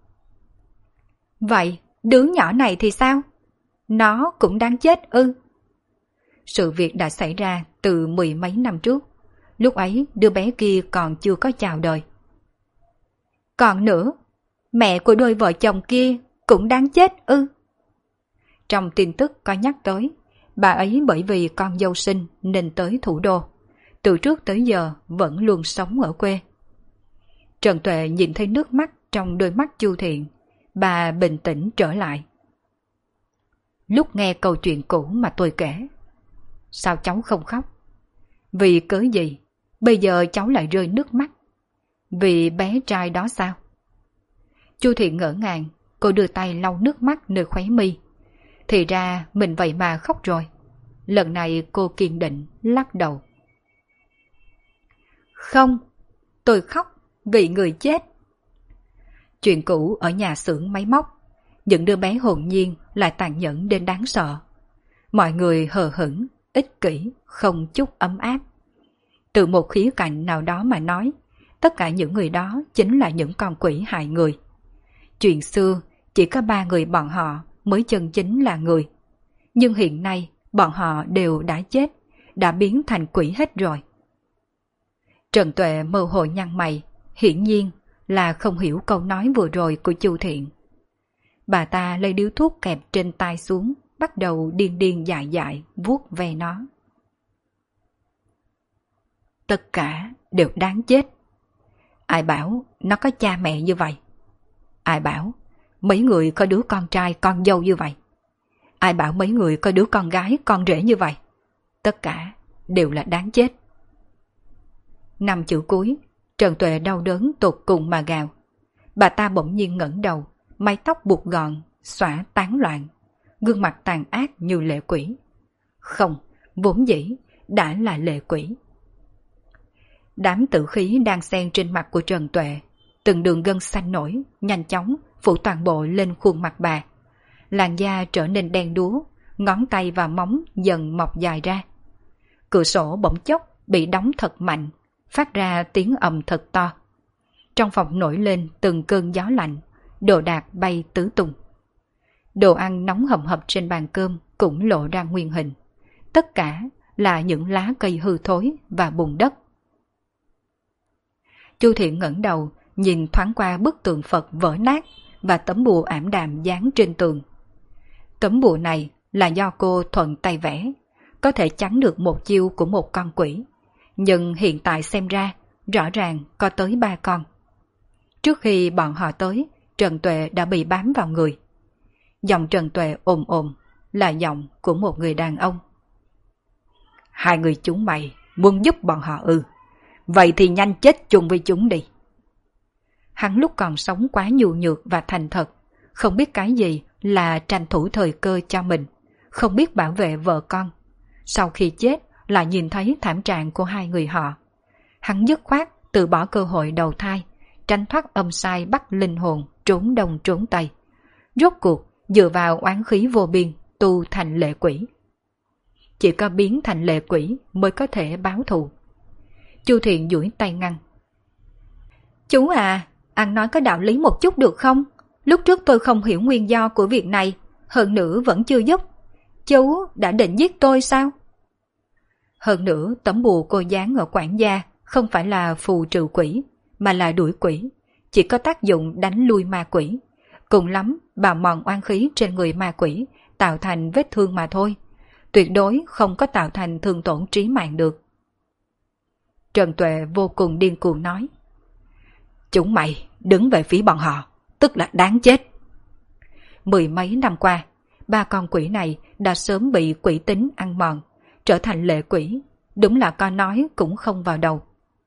Vậy đứa nhỏ này thì sao? Nó cũng đáng chết ư? Sự việc đã xảy ra từ 10 mấy năm trước. Lúc ấy đứa bé kia còn chưa có chào đời. Còn nữa, mẹ của đôi vợ chồng kia cũng đáng chết ư? Trong tin tức có nhắc tới, bà ấy bởi vì con dâu sinh nên tới thủ đô. Từ trước tới giờ vẫn luôn sống ở quê. Trần Tuệ nhìn thấy nước mắt trong đôi mắt Chu Thiện. Bà bình tĩnh trở lại. Lúc nghe câu chuyện cũ mà tôi kể, sao cháu không khóc? Vì cớ gì bây giờ cháu lại rơi nước mắt? Vì bé trai đó sao? Chu Thiện ngỡ ngàng, cô đưa tay lau nước mắt nơi khóe mi. Thì ra mình vậy mà khóc rồi. Lần này cô kiên định lắc đầu. Không, tôi khóc vì người chết. Chuyện cũ ở nhà xưởng máy móc, những đứa bé hồn nhiên lại tàn nhẫn đến đáng sợ. Mọi người hờ hững, ích kỷ, không chút ấm áp. Từ một khía cạnh nào đó mà nói, tất cả những người đó chính là những con quỷ hại người. Chuyện xưa chỉ có 3 người bọn họ mới chân chính là người. Nhưng hiện nay bọn họ đều đã chết, đã biến thành quỷ hết rồi. Trần Tuệ mơ hồ nhăn mày, hiển nhiên là không hiểu câu nói vừa rồi của Chu Thiện. Bà ta lấy điếu thuốc kẹp trên tay xuống, bắt đầu điên điên dại dại vuốt ve nó. Tất cả đều đáng chết. Ai bảo nó có cha mẹ như vậy? Ai bảo mấy người có đứa con trai con dâu như vậy? Ai bảo mấy người có đứa con gái con rể như vậy? Tất cả đều là đáng chết. 5 chữ cuối, Trần Tuệ đau đớn tột cùng mà gào. Bà ta bỗng nhiên ngẩng đầu, mái tóc buộc gọn, xõa tán loạn, gương mặt tàn ác như lệ quỷ. Không, vốn dĩ đã là lệ quỷ. Đám tử khí đang xen trên mặt của Trần Tuệ, từng đường gân xanh nổi, nhanh chóng phủ toàn bộ lên khuôn mặt bà. Làn da trở nên đen đúa, ngón tay và móng dần mọc dài ra. Cửa sổ bỗng chốc bị đóng thật mạnh, phát ra tiếng ầm thật to. Trong phòng nổi lên từng cơn gió lạnh, đồ đạc bay tứ tung. Đồ ăn nóng hầm hập trên bàn cơm cũng lộ ra nguyên hình. Tất cả là những lá cây hư thối và bùn đất. Chu Thiện ngẩng đầu, nhìn thoáng qua bức tượng Phật vỡ nát và tấm bùa ảm đạm dán trên tường. Tấm bùa này là do cô thuận tay vẽ, có thể chắn được một chiêu của một con quỷ. Nhưng hiện tại xem ra, rõ ràng có tới 3 con. Trước khi bọn họ tới, Trần Tuệ đã bị bám vào người. Giọng Trần Tuệ ồm ồm là giọng của một người đàn ông. 2 người chúng mày muốn giúp bọn họ ư? Vậy thì nhanh chết chung với chúng đi. Hắn lúc còn sống quá nhu nhược và thành thật, không biết cái gì là tranh thủ thời cơ cho mình, không biết bảo vệ vợ con. Sau khi chết là nhìn thấy thảm trạng của 2 người họ. Hắn dứt khoát từ bỏ cơ hội đầu thai, tránh thoát âm sai bắt linh hồn trốn đông trốn tây. Rốt cuộc dựa vào oán khí vô biên tu thành lệ quỷ. Chỉ có biến thành lệ quỷ mới có thể báo thù. Chu Thiện duỗi tay ngăn. Chú à, anh nói có đạo lý một chút được không? Lúc trước tôi không hiểu nguyên do của việc này, hơn nữa vẫn chưa giúp. Chú đã định giết tôi sao? Hơn nữa tấm bùa cô dán ở quản gia không phải là phù trừ quỷ, mà là đuổi quỷ, chỉ có tác dụng đánh lui ma quỷ. Cùng lắm bào mòn oan khí trên người ma quỷ, tạo thành vết thương mà thôi. Tuyệt đối không có tạo thành thương tổn trí mạng được. Trần Tuệ vô cùng điên cuồng nói. Chúng mày đứng về phía bọn họ, tức là đáng chết. Mười mấy năm qua, ba con quỷ này đã sớm bị quỷ tính ăn mòn, trở thành lệ quỷ, đúng là con nói cũng không vào đầu.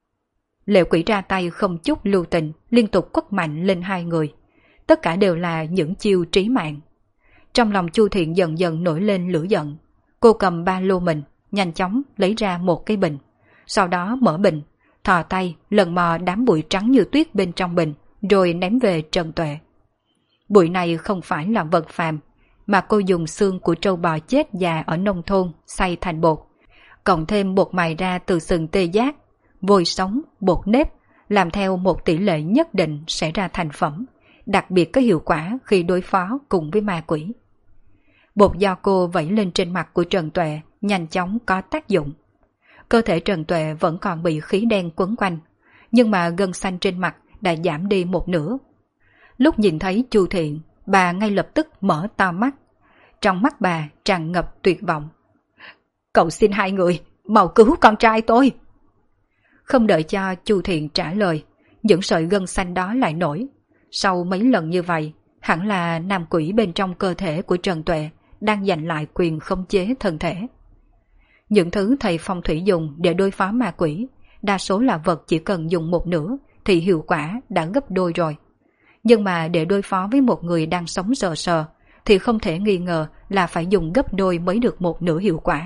Lệ quỷ ra tay không chút lưu tình, liên tục quất mạnh lên hai người. Tất cả đều là những chiêu trí mạng. Trong lòng Chu Thiện dần dần nổi lên lửa giận. Cô cầm ba lô mình, nhanh chóng lấy ra một cái bình. Sau đó mở bình, thò tay lần mò đám bụi trắng như tuyết bên trong bình, rồi ném về Trần Tuệ. Bụi này không phải là vật phàm, mà cô dùng xương của trâu bò chết già ở nông thôn xay thành bột, cộng thêm bột mài ra từ sừng tê giác, vôi sống, bột nếp, làm theo một tỷ lệ nhất định sẽ ra thành phẩm, đặc biệt có hiệu quả khi đối phó cùng với ma quỷ. Bột do cô vẩy lên trên mặt của Trần Tuệ nhanh chóng có tác dụng. Cơ thể Trần Tuệ vẫn còn bị khí đen quấn quanh, nhưng mà gân xanh trên mặt đã giảm đi một nửa. Lúc nhìn thấy Chu Thiện, bà ngay lập tức mở to mắt. Trong mắt bà tràn ngập tuyệt vọng. Cậu xin hai người, mau cứu con trai tôi. Không đợi cho Chu Thiện trả lời, những sợi gân xanh đó lại nổi. Sau mấy lần như vậy, hẳn là nam quỷ bên trong cơ thể của Trần Tuệ đang giành lại quyền khống chế thân thể. Những thứ thầy phong thủy dùng để đối phó ma quỷ, đa số là vật chỉ cần dùng một nửa thì hiệu quả đã gấp đôi rồi. Nhưng mà để đối phó với một người đang sống sờ sờ thì không thể nghi ngờ là phải dùng gấp đôi mới được một nửa hiệu quả.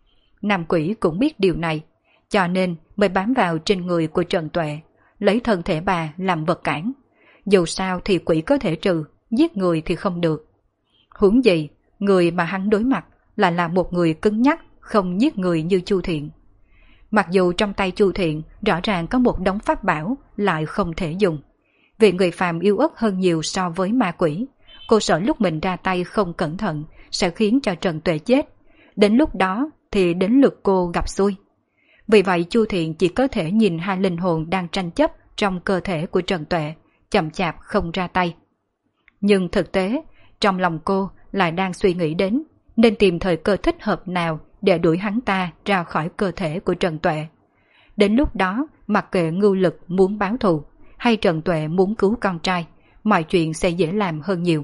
Nam quỷ cũng biết điều này, cho nên mới bám vào trên người của Trần Tuệ, lấy thân thể bà làm vật cản. Dù sao thì quỷ có thể trừ, giết người thì không được. Huống gì, người mà hắn đối mặt là một người cứng nhắc, không giết người như Chu Thiện. Mặc dù trong tay Chu Thiện rõ ràng có một đống pháp bảo lại không thể dùng. Vì người phàm yếu ớt hơn nhiều so với ma quỷ, cô sợ lúc mình ra tay không cẩn thận sẽ khiến cho Trần Tuệ chết. Đến lúc đó thì đến lượt cô gặp xui. Vì vậy Chu Thiện chỉ có thể nhìn hai linh hồn đang tranh chấp trong cơ thể của Trần Tuệ, chậm chạp không ra tay. Nhưng thực tế, trong lòng cô lại đang suy nghĩ đến nên tìm thời cơ thích hợp nào để đuổi hắn ta ra khỏi cơ thể của Trần Tuệ. Đến lúc đó, mặc kệ Ngưu Lực muốn báo thù hay Trần Tuệ muốn cứu con trai, mọi chuyện sẽ dễ làm hơn nhiều.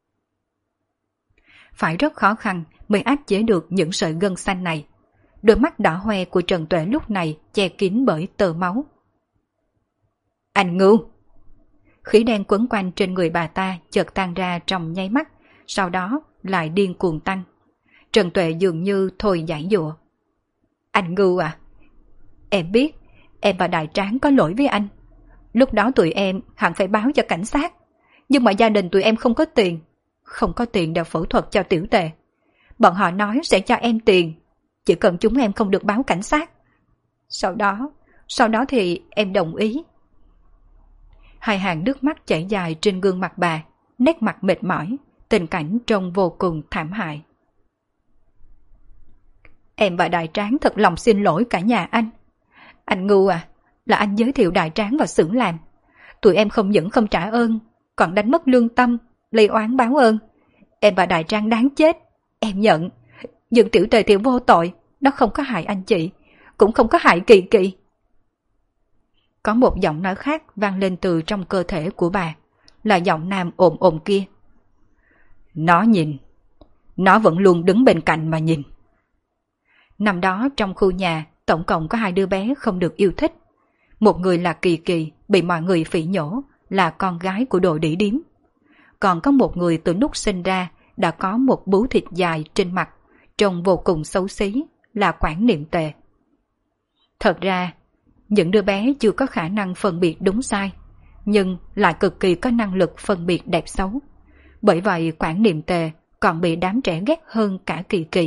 Phải rất khó khăn mới áp chế được những sợi gân xanh này. Đôi mắt đỏ hoe của Trần Tuệ lúc này che kín bởi tơ máu. Anh Ngưu! Khí đen quấn quanh trên người bà ta chợt tan ra trong nháy mắt, sau đó lại điên cuồng tăng. Trần Tuệ dường như thôi giãy giụa. Anh Ngưu à, em biết em và Đại Tráng có lỗi với anh. Lúc đó tụi em hẳn phải báo cho cảnh sát, nhưng mà gia đình tụi em không có tiền. Không có tiền để phẫu thuật cho Tiểu Tề. Bọn họ nói sẽ cho em tiền, chỉ cần chúng em không được báo cảnh sát. Sau đó thì em đồng ý. Hai hàng nước mắt chảy dài trên gương mặt bà, nét mặt mệt mỏi, tình cảnh trông vô cùng thảm hại. Em và Đại Tráng thật lòng xin lỗi cả nhà anh. Anh Ngưu à, là anh giới thiệu Đại Tráng vào xưởng làm. Tụi em không những không trả ơn, còn đánh mất lương tâm, lấy oán báo ơn. Em và Đại Tráng đáng chết, em nhận. Nhưng Tiểu Tề thì vô tội, nó không có hại anh chị, cũng không có hại Kỳ Kỳ. Có một giọng nói khác vang lên từ trong cơ thể của bà, là giọng nam ồm ồm kia. Nó nhìn, nó vẫn luôn đứng bên cạnh mà nhìn. Năm đó trong khu nhà, tổng cộng có hai đứa bé không được yêu thích. Một người là Kỳ Kỳ, bị mọi người phỉ nhổ, là con gái của Đồ Đĩ Điếm. Còn có một người từ lúc sinh ra đã có một bướu thịt dài trên mặt, trông vô cùng xấu xí, là Quản Niệm Tề. Thật ra, những đứa bé chưa có khả năng phân biệt đúng sai, nhưng lại cực kỳ có năng lực phân biệt đẹp xấu. Bởi vậy Quản Niệm Tề còn bị đám trẻ ghét hơn cả Kỳ Kỳ.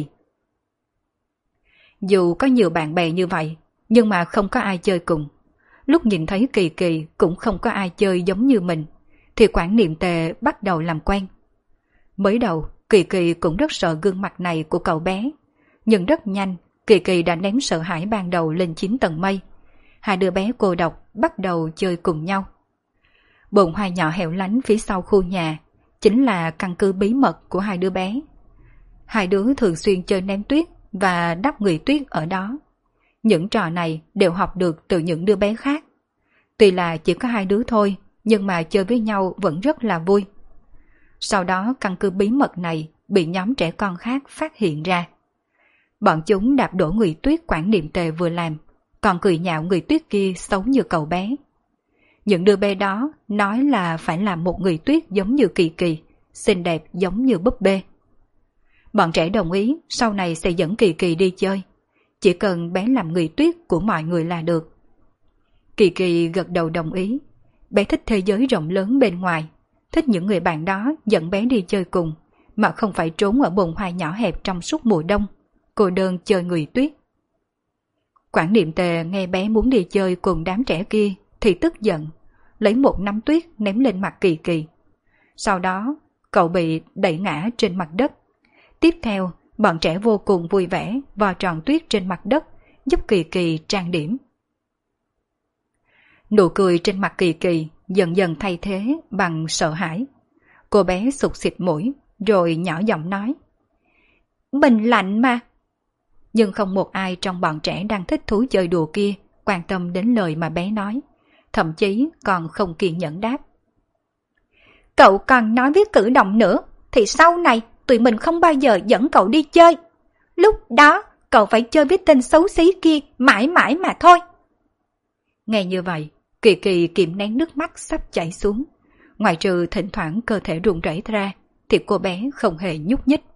Dù có nhiều bạn bè như vậy, nhưng mà không có ai chơi cùng. Lúc nhìn thấy Kỳ Kỳ cũng không có ai chơi giống như mình, thì Quản Niệm Tề bắt đầu làm quen. Mới đầu, Kỳ Kỳ cũng rất sợ gương mặt này của cậu bé, nhưng rất nhanh, Kỳ Kỳ đã ném sợ hãi ban đầu lên 9 tầng mây. Hai đứa bé cô độc bắt đầu chơi cùng nhau. Bồn hoa nhỏ hẻo lánh phía sau khu nhà chính là căn cứ bí mật của hai đứa bé. Hai đứa thường xuyên chơi ném tuyết và đắp người tuyết ở đó. Những trò này đều học được từ những đứa bé khác. Tuy là chỉ có hai đứa thôi, nhưng mà chơi với nhau vẫn rất là vui. Sau đó căn cứ bí mật này bị nhóm trẻ con khác phát hiện ra. Bọn chúng đạp đổ người tuyết Quản Niệm Tề vừa làm, còn cười nhạo người tuyết kia xấu như cậu bé. Những đứa bé đó nói là phải làm một người tuyết giống như Kỳ Kỳ, xinh đẹp giống như búp bê. Bọn trẻ đồng ý sau này sẽ dẫn Kỳ Kỳ đi chơi, chỉ cần bé làm người tuyết của mọi người là được. Kỳ Kỳ gật đầu đồng ý. Bé thích thế giới rộng lớn bên ngoài, thích những người bạn đó dẫn bé đi chơi cùng, mà không phải trốn ở bồn hoa nhỏ hẹp trong suốt mùa đông, cô đơn chơi người tuyết. Quản Niệm Tề nghe bé muốn đi chơi cùng đám trẻ kia thì tức giận, lấy một nắm tuyết ném lên mặt Kỳ Kỳ. Sau đó, cậu bị đẩy ngã trên mặt đất. Tiếp theo, bọn trẻ vô cùng vui vẻ vò tròn tuyết trên mặt đất, giúp Kỳ Kỳ trang điểm. Nụ cười trên mặt Kỳ Kỳ dần dần thay thế bằng sợ hãi. Cô bé sụt xịt mũi, rồi nhỏ giọng nói: "Mình lạnh mà." Nhưng không một ai trong bọn trẻ đang thích thú chơi đùa kia quan tâm đến lời mà bé nói, thậm chí còn không kiên nhẫn đáp: "Cậu còn nói với cử động nữa, thì sau này tụi mình không bao giờ dẫn cậu đi chơi. Lúc đó cậu phải chơi với tên xấu xí kia mãi mãi mà thôi." Nghe như vậy, Kỳ Kỳ kìm nén nước mắt sắp chảy xuống. Ngoài trừ thỉnh thoảng cơ thể run rẩy ra, thì cô bé không hề nhúc nhích.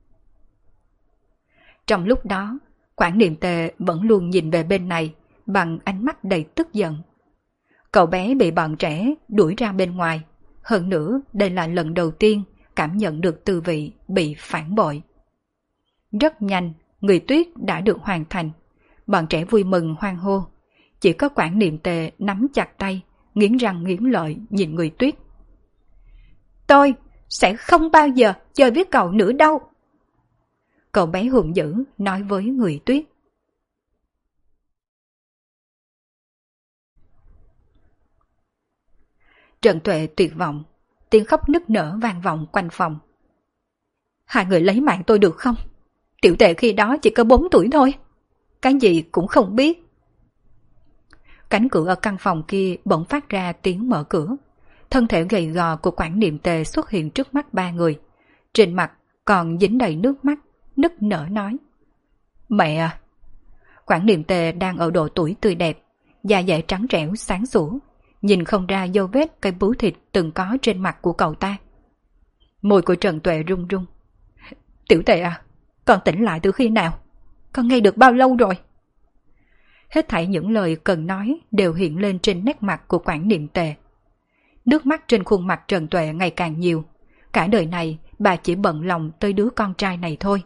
Trong lúc đó, Quản Niệm Tề vẫn luôn nhìn về bên này bằng ánh mắt đầy tức giận. Cậu bé bị bọn trẻ đuổi ra bên ngoài. Hơn nữa, đây là lần đầu tiên cảm nhận được tư vị bị phản bội. Rất nhanh, người tuyết đã được hoàn thành. Bọn trẻ vui mừng hoan hô. Chỉ có Quản Niệm Tề nắm chặt tay, nghiến răng nghiến lợi nhìn người tuyết. "Tôi sẽ không bao giờ chơi với cậu nữa đâu." Cậu bé hùng dữ nói với người tuyết. Trần Tuệ tuyệt vọng, tiếng khóc nức nở vang vọng quanh phòng. "Hai người lấy mạng tôi được không? Tiểu Tệ khi đó chỉ có 4 tuổi thôi, cái gì cũng không biết." Cánh cửa ở căn phòng kia bỗng phát ra tiếng mở cửa. Thân thể gầy gò của Quản Niệm Tề xuất hiện trước mắt ba người. Trên mặt còn dính đầy nước mắt, nức nở nói: "Mẹ à!" Quản Niệm Tề đang ở độ tuổi tươi đẹp, da dẻ trắng trẻo sáng sủa, nhìn không ra dấu vết cái bướu thịt từng có trên mặt của cậu ta. Môi của Trần Tuệ run run. "Tiểu Tệ à, con tỉnh lại từ khi nào? Con nghe được bao lâu rồi?" Hết thảy những lời cần nói đều hiện lên trên nét mặt của Quản Niệm Tề. Nước mắt trên khuôn mặt Trần Tuệ ngày càng nhiều. Cả đời này bà chỉ bận lòng tới đứa con trai này thôi.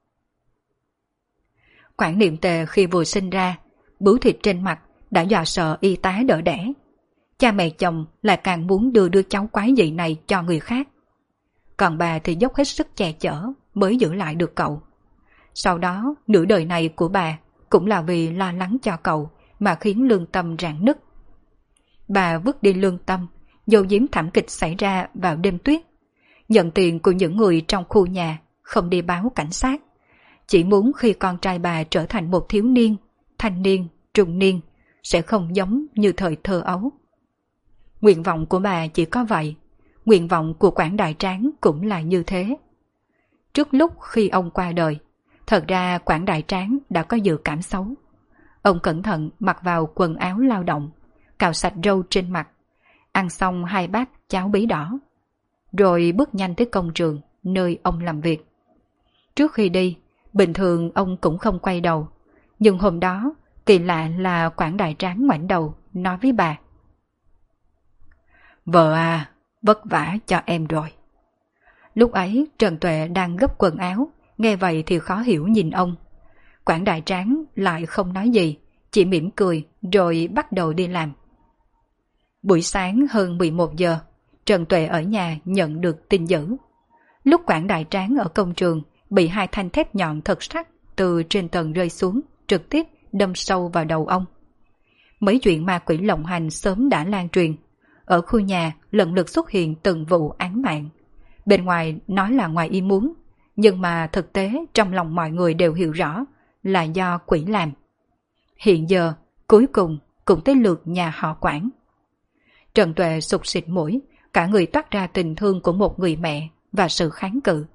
Quản Niệm Tề khi vừa sinh ra, bướu thịt trên mặt đã dọa sợ y tá đỡ đẻ. Cha mẹ chồng lại càng muốn đưa đứa cháu quái dị này cho người khác. Còn bà thì dốc hết sức che chở mới giữ lại được cậu. Sau đó, nửa đời này của bà cũng là vì lo lắng cho cậu mà khiến lương tâm rạn nứt. Bà vứt đi lương tâm, giấu giếm thảm kịch xảy ra vào đêm tuyết, nhận tiền của những người trong khu nhà, không đi báo cảnh sát. Chỉ muốn khi con trai bà trở thành một thiếu niên, thanh niên, trung niên, sẽ không giống như thời thơ ấu. Nguyện vọng của bà chỉ có vậy, nguyện vọng của Quản Đại Tráng cũng là như thế. Trước lúc khi ông qua đời, thật ra Quản Đại Tráng đã có dự cảm xấu. Ông cẩn thận mặc vào quần áo lao động, cạo sạch râu trên mặt, ăn xong 2 bát cháo bí đỏ, rồi bước nhanh tới công trường nơi ông làm việc. Trước khi đi, bình thường ông cũng không quay đầu, nhưng hôm đó kỳ lạ là Quản Đại Tráng ngoảnh đầu nói với bà: "Vợ à, vất vả cho em rồi." Lúc ấy Trần Tuệ đang gấp quần áo, nghe vậy thì khó hiểu nhìn ông. Quản đại tráng lại không nói gì, chỉ mỉm cười rồi bắt đầu đi làm. Buổi sáng hơn 11 giờ, Trần Tuệ ở nhà nhận được tin dữ. Lúc quản đại tráng ở công trường bị 2 thanh thép nhọn thật sắc từ trên tầng rơi xuống, trực tiếp đâm sâu vào đầu ông. Mấy chuyện ma quỷ lộng hành sớm đã lan truyền. Ở khu nhà lần lượt xuất hiện từng vụ án mạng. Bên ngoài nói là ngoài ý muốn, nhưng mà thực tế trong lòng mọi người đều hiểu rõ là do quỷ làm. Hiện giờ, cuối cùng cũng tới lượt nhà họ Quản. Trần Tuệ sụt sịt mũi, cả người toát ra tình thương của một người mẹ và sự kháng cự.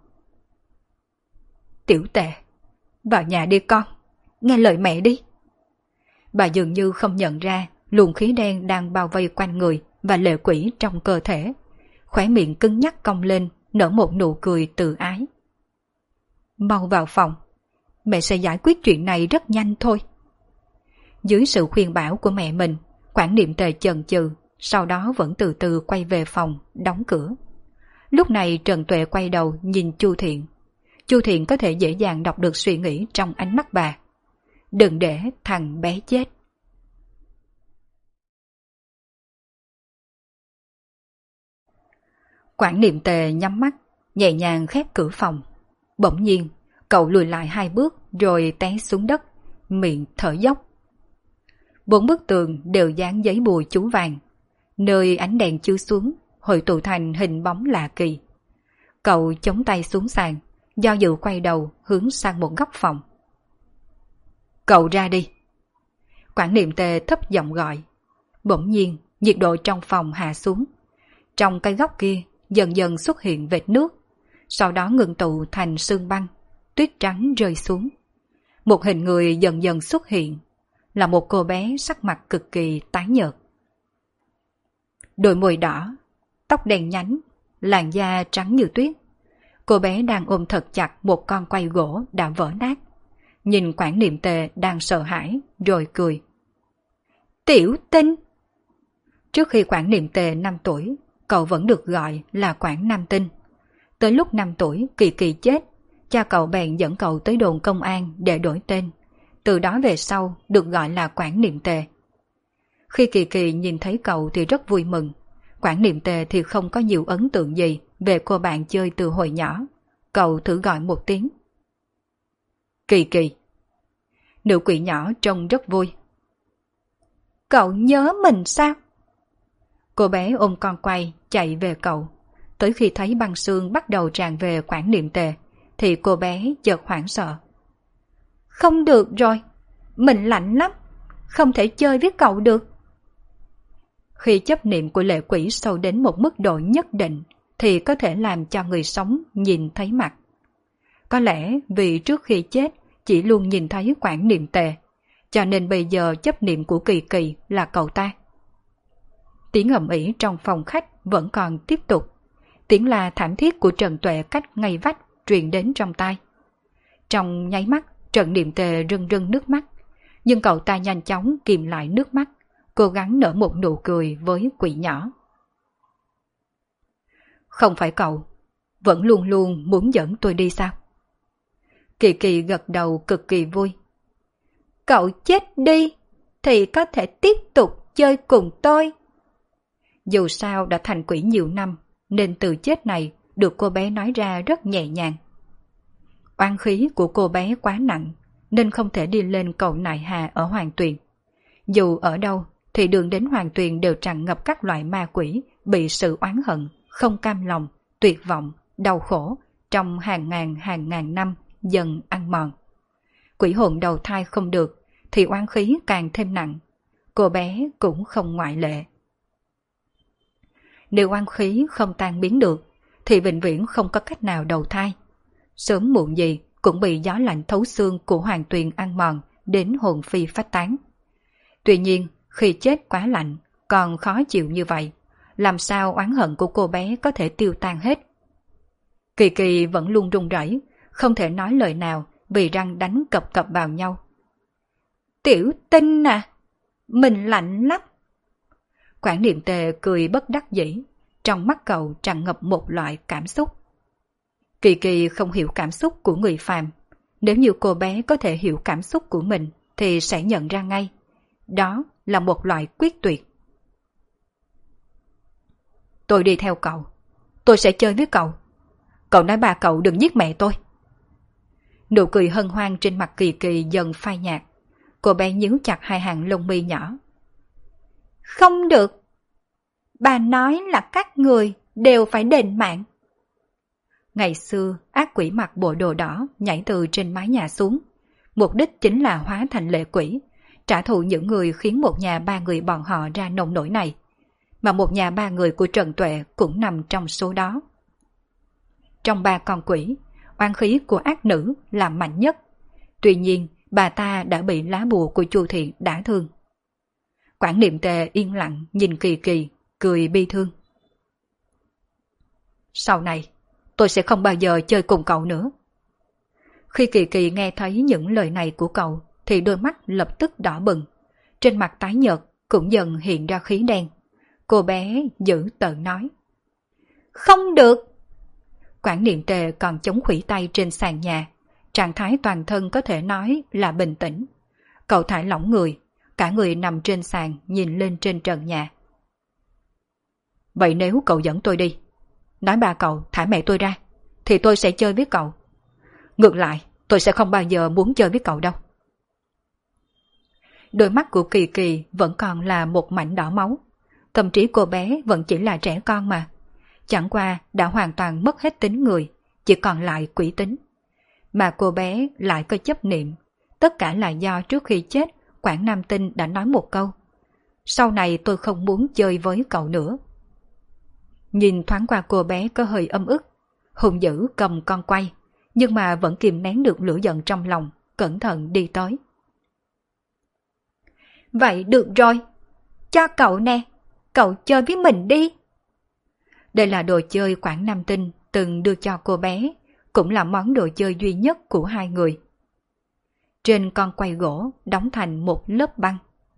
Tiểu Tệ, vào nhà đi con, nghe lời mẹ đi. Bà dường như không nhận ra luồng khí đen đang bao vây quanh người và lệ quỷ trong cơ thể. Khóe miệng cứng nhắc cong lên, nở một nụ cười tự ái. Mau vào phòng, mẹ sẽ giải quyết chuyện này rất nhanh thôi. Dưới sự khuyên bảo của mẹ mình, Quản Niệm Tề chần chừ, sau đó vẫn từ từ quay về phòng, đóng cửa. Lúc này Trần Tuệ quay đầu nhìn Chu Thiện. Chu Thiện có thể dễ dàng đọc được suy nghĩ trong ánh mắt bà. Đừng để thằng bé chết. Quản Niệm Tề nhắm mắt, nhẹ nhàng khép cửa phòng. Bỗng nhiên, cậu lùi lại 2 bước rồi té xuống đất, miệng thở dốc. 4 bức tường đều dán giấy bùa chú vàng. Nơi ánh đèn chiếu xuống, hội tụ thành hình bóng lạ kỳ. Cậu chống tay xuống sàn, do dự quay đầu hướng sang một góc phòng. Cậu ra đi. Quản Niệm Tề thấp giọng gọi. Bỗng nhiên, nhiệt độ trong phòng hạ xuống. Trong cái góc kia, dần dần xuất hiện vệt nước, sau đó ngưng tụ thành sương băng, tuyết trắng rơi xuống. Một hình người dần dần xuất hiện, là một cô bé sắc mặt cực kỳ tái nhợt. Đôi môi đỏ, tóc đen nhánh, làn da trắng như tuyết. Cô bé đang ôm thật chặt một con quay gỗ đã vỡ nát. Nhìn Quản Niệm Tề đang sợ hãi, rồi cười. Tiểu Tinh! Trước khi Quản Niệm Tề 5 tuổi, cậu vẫn được gọi là Quản Nam Tinh. Tới lúc 5 tuổi, Kỳ Kỳ chết, cha cậu bèn dẫn cậu tới đồn công an để đổi tên. Từ đó về sau được gọi là Quản Niệm Tề. Khi Kỳ Kỳ nhìn thấy cậu thì rất vui mừng. Quản Niệm Tề thì không có nhiều ấn tượng gì về cô bạn chơi từ hồi nhỏ. Cậu thử gọi một tiếng. Kỳ Kỳ. Nữ quỷ nhỏ trông rất vui. Cậu nhớ mình sao? Cô bé ôm con quay chạy về cậu. Tới khi thấy băng xương bắt đầu tràn về Quản Niệm Tề thì cô bé chợt hoảng sợ. Không được rồi, mình lạnh lắm, không thể chơi với cậu được. Khi chấp niệm của lệ quỷ sâu đến một mức độ nhất định thì có thể làm cho người sống nhìn thấy mặt. Có lẽ vì trước khi chết chỉ luôn nhìn thấy Quản Niệm Tề, cho nên bây giờ chấp niệm của Kỳ Kỳ là cậu ta. Tiếng ầm ĩ trong phòng khách vẫn còn tiếp tục. Tiếng la thảm thiết của Trần Tuệ cách ngay vách truyền đến trong tai. Trong nháy mắt, Trần Niệm Tề rưng rưng nước mắt, nhưng cậu ta nhanh chóng kìm lại nước mắt, cố gắng nở một nụ cười với quỷ nhỏ. Không phải cậu, vẫn luôn luôn muốn dẫn tôi đi sao? Kỳ Kỳ gật đầu cực kỳ vui. Cậu chết đi, thì có thể tiếp tục chơi cùng tôi. Dù sao đã thành quỷ nhiều năm, nên từ chết này được cô bé nói ra rất nhẹ nhàng. Oán khí của cô bé quá nặng, nên không thể đi lên cầu Nại Hà ở Hoàng Tuyền. Dù ở đâu, thì đường đến Hoàng Tuyền đều tràn ngập các loại ma quỷ bị sự oán hận, không cam lòng, tuyệt vọng, đau khổ trong hàng ngàn năm dần ăn mòn. Quỷ hồn đầu thai không được, thì oán khí càng thêm nặng. Cô bé cũng không ngoại lệ. Nếu oán khí không tan biến được, thì vĩnh viễn không có cách nào đầu thai. Sớm muộn gì cũng bị gió lạnh thấu xương của Hoàng Tuyền ăn mòn đến hồn phi phách tán. Tuy nhiên, khi chết quá lạnh, còn khó chịu như vậy, làm sao oán hận của cô bé có thể tiêu tan hết? Kỳ Kỳ vẫn luôn run rẩy, không thể nói lời nào vì răng đánh cập cập vào nhau. Tiểu Tinh à, mình lạnh lắm. Quản Niệm Tề cười bất đắc dĩ, trong mắt cậu tràn ngập một loại cảm xúc. Kỳ Kỳ không hiểu cảm xúc của người phàm. Nếu như cô bé có thể hiểu cảm xúc của mình thì sẽ nhận ra ngay. Đó là một loại quyết tuyệt. Tôi đi theo cậu. Tôi sẽ chơi với cậu. Cậu nói ba cậu đừng giết mẹ tôi. Nụ cười hân hoan trên mặt Kỳ Kỳ dần phai nhạt. Cô bé nhíu chặt hai hàng lông mi nhỏ. Không được. Bà nói là các người đều phải đền mạng. Ngày xưa, ác quỷ mặc bộ đồ đỏ nhảy từ trên mái nhà xuống. Mục đích chính là hóa thành lệ quỷ, trả thù những người khiến một nhà ba người bọn họ ra nông nổi này. Mà một nhà ba người của Trần Tuệ cũng nằm trong số đó. Trong ba con quỷ, oán khí của ác nữ là mạnh nhất. Tuy nhiên, bà ta đã bị lá bùa của Chu Thiện đả thương. Quản Niệm Tề yên lặng nhìn Kỳ Kỳ, cười bi thương. Sau này, tôi sẽ không bao giờ chơi cùng cậu nữa. Khi Kỳ Kỳ nghe thấy những lời này của cậu, thì đôi mắt lập tức đỏ bừng. Trên mặt tái nhợt cũng dần hiện ra khí đen. Cô bé giữ tợn nói. Không được! Quản Niệm Tề còn chống khuỷu tay trên sàn nhà. Trạng thái toàn thân có thể nói là bình tĩnh. Cậu thả lỏng người, cả người nằm trên sàn nhìn lên trên trần nhà. Vậy nếu cậu dẫn tôi đi, nói ba cậu thả mẹ tôi ra, thì tôi sẽ chơi với cậu. Ngược lại, tôi sẽ không bao giờ muốn chơi với cậu đâu. Đôi mắt của Kỳ Kỳ vẫn còn là một mảnh đỏ máu. Tâm trí cô bé vẫn chỉ là trẻ con mà. Chẳng qua đã hoàn toàn mất hết tính người, chỉ còn lại quỷ tính. Mà cô bé lại có chấp niệm. Tất cả là do trước khi chết, Quản Nam Tinh đã nói một câu. Sau này tôi không muốn chơi với cậu nữa. Nhìn thoáng qua cô bé có hơi âm ức. Hùng dữ cầm con quay, nhưng mà vẫn kìm nén được lửa giận trong lòng, cẩn thận đi tới. Vậy được rồi, cho cậu nè, cậu chơi với mình đi. Đây là đồ chơi Quản Nam Tinh từng đưa cho cô bé, cũng là món đồ chơi duy nhất của hai người. Trên con quay gỗ đóng thành một lớp băng.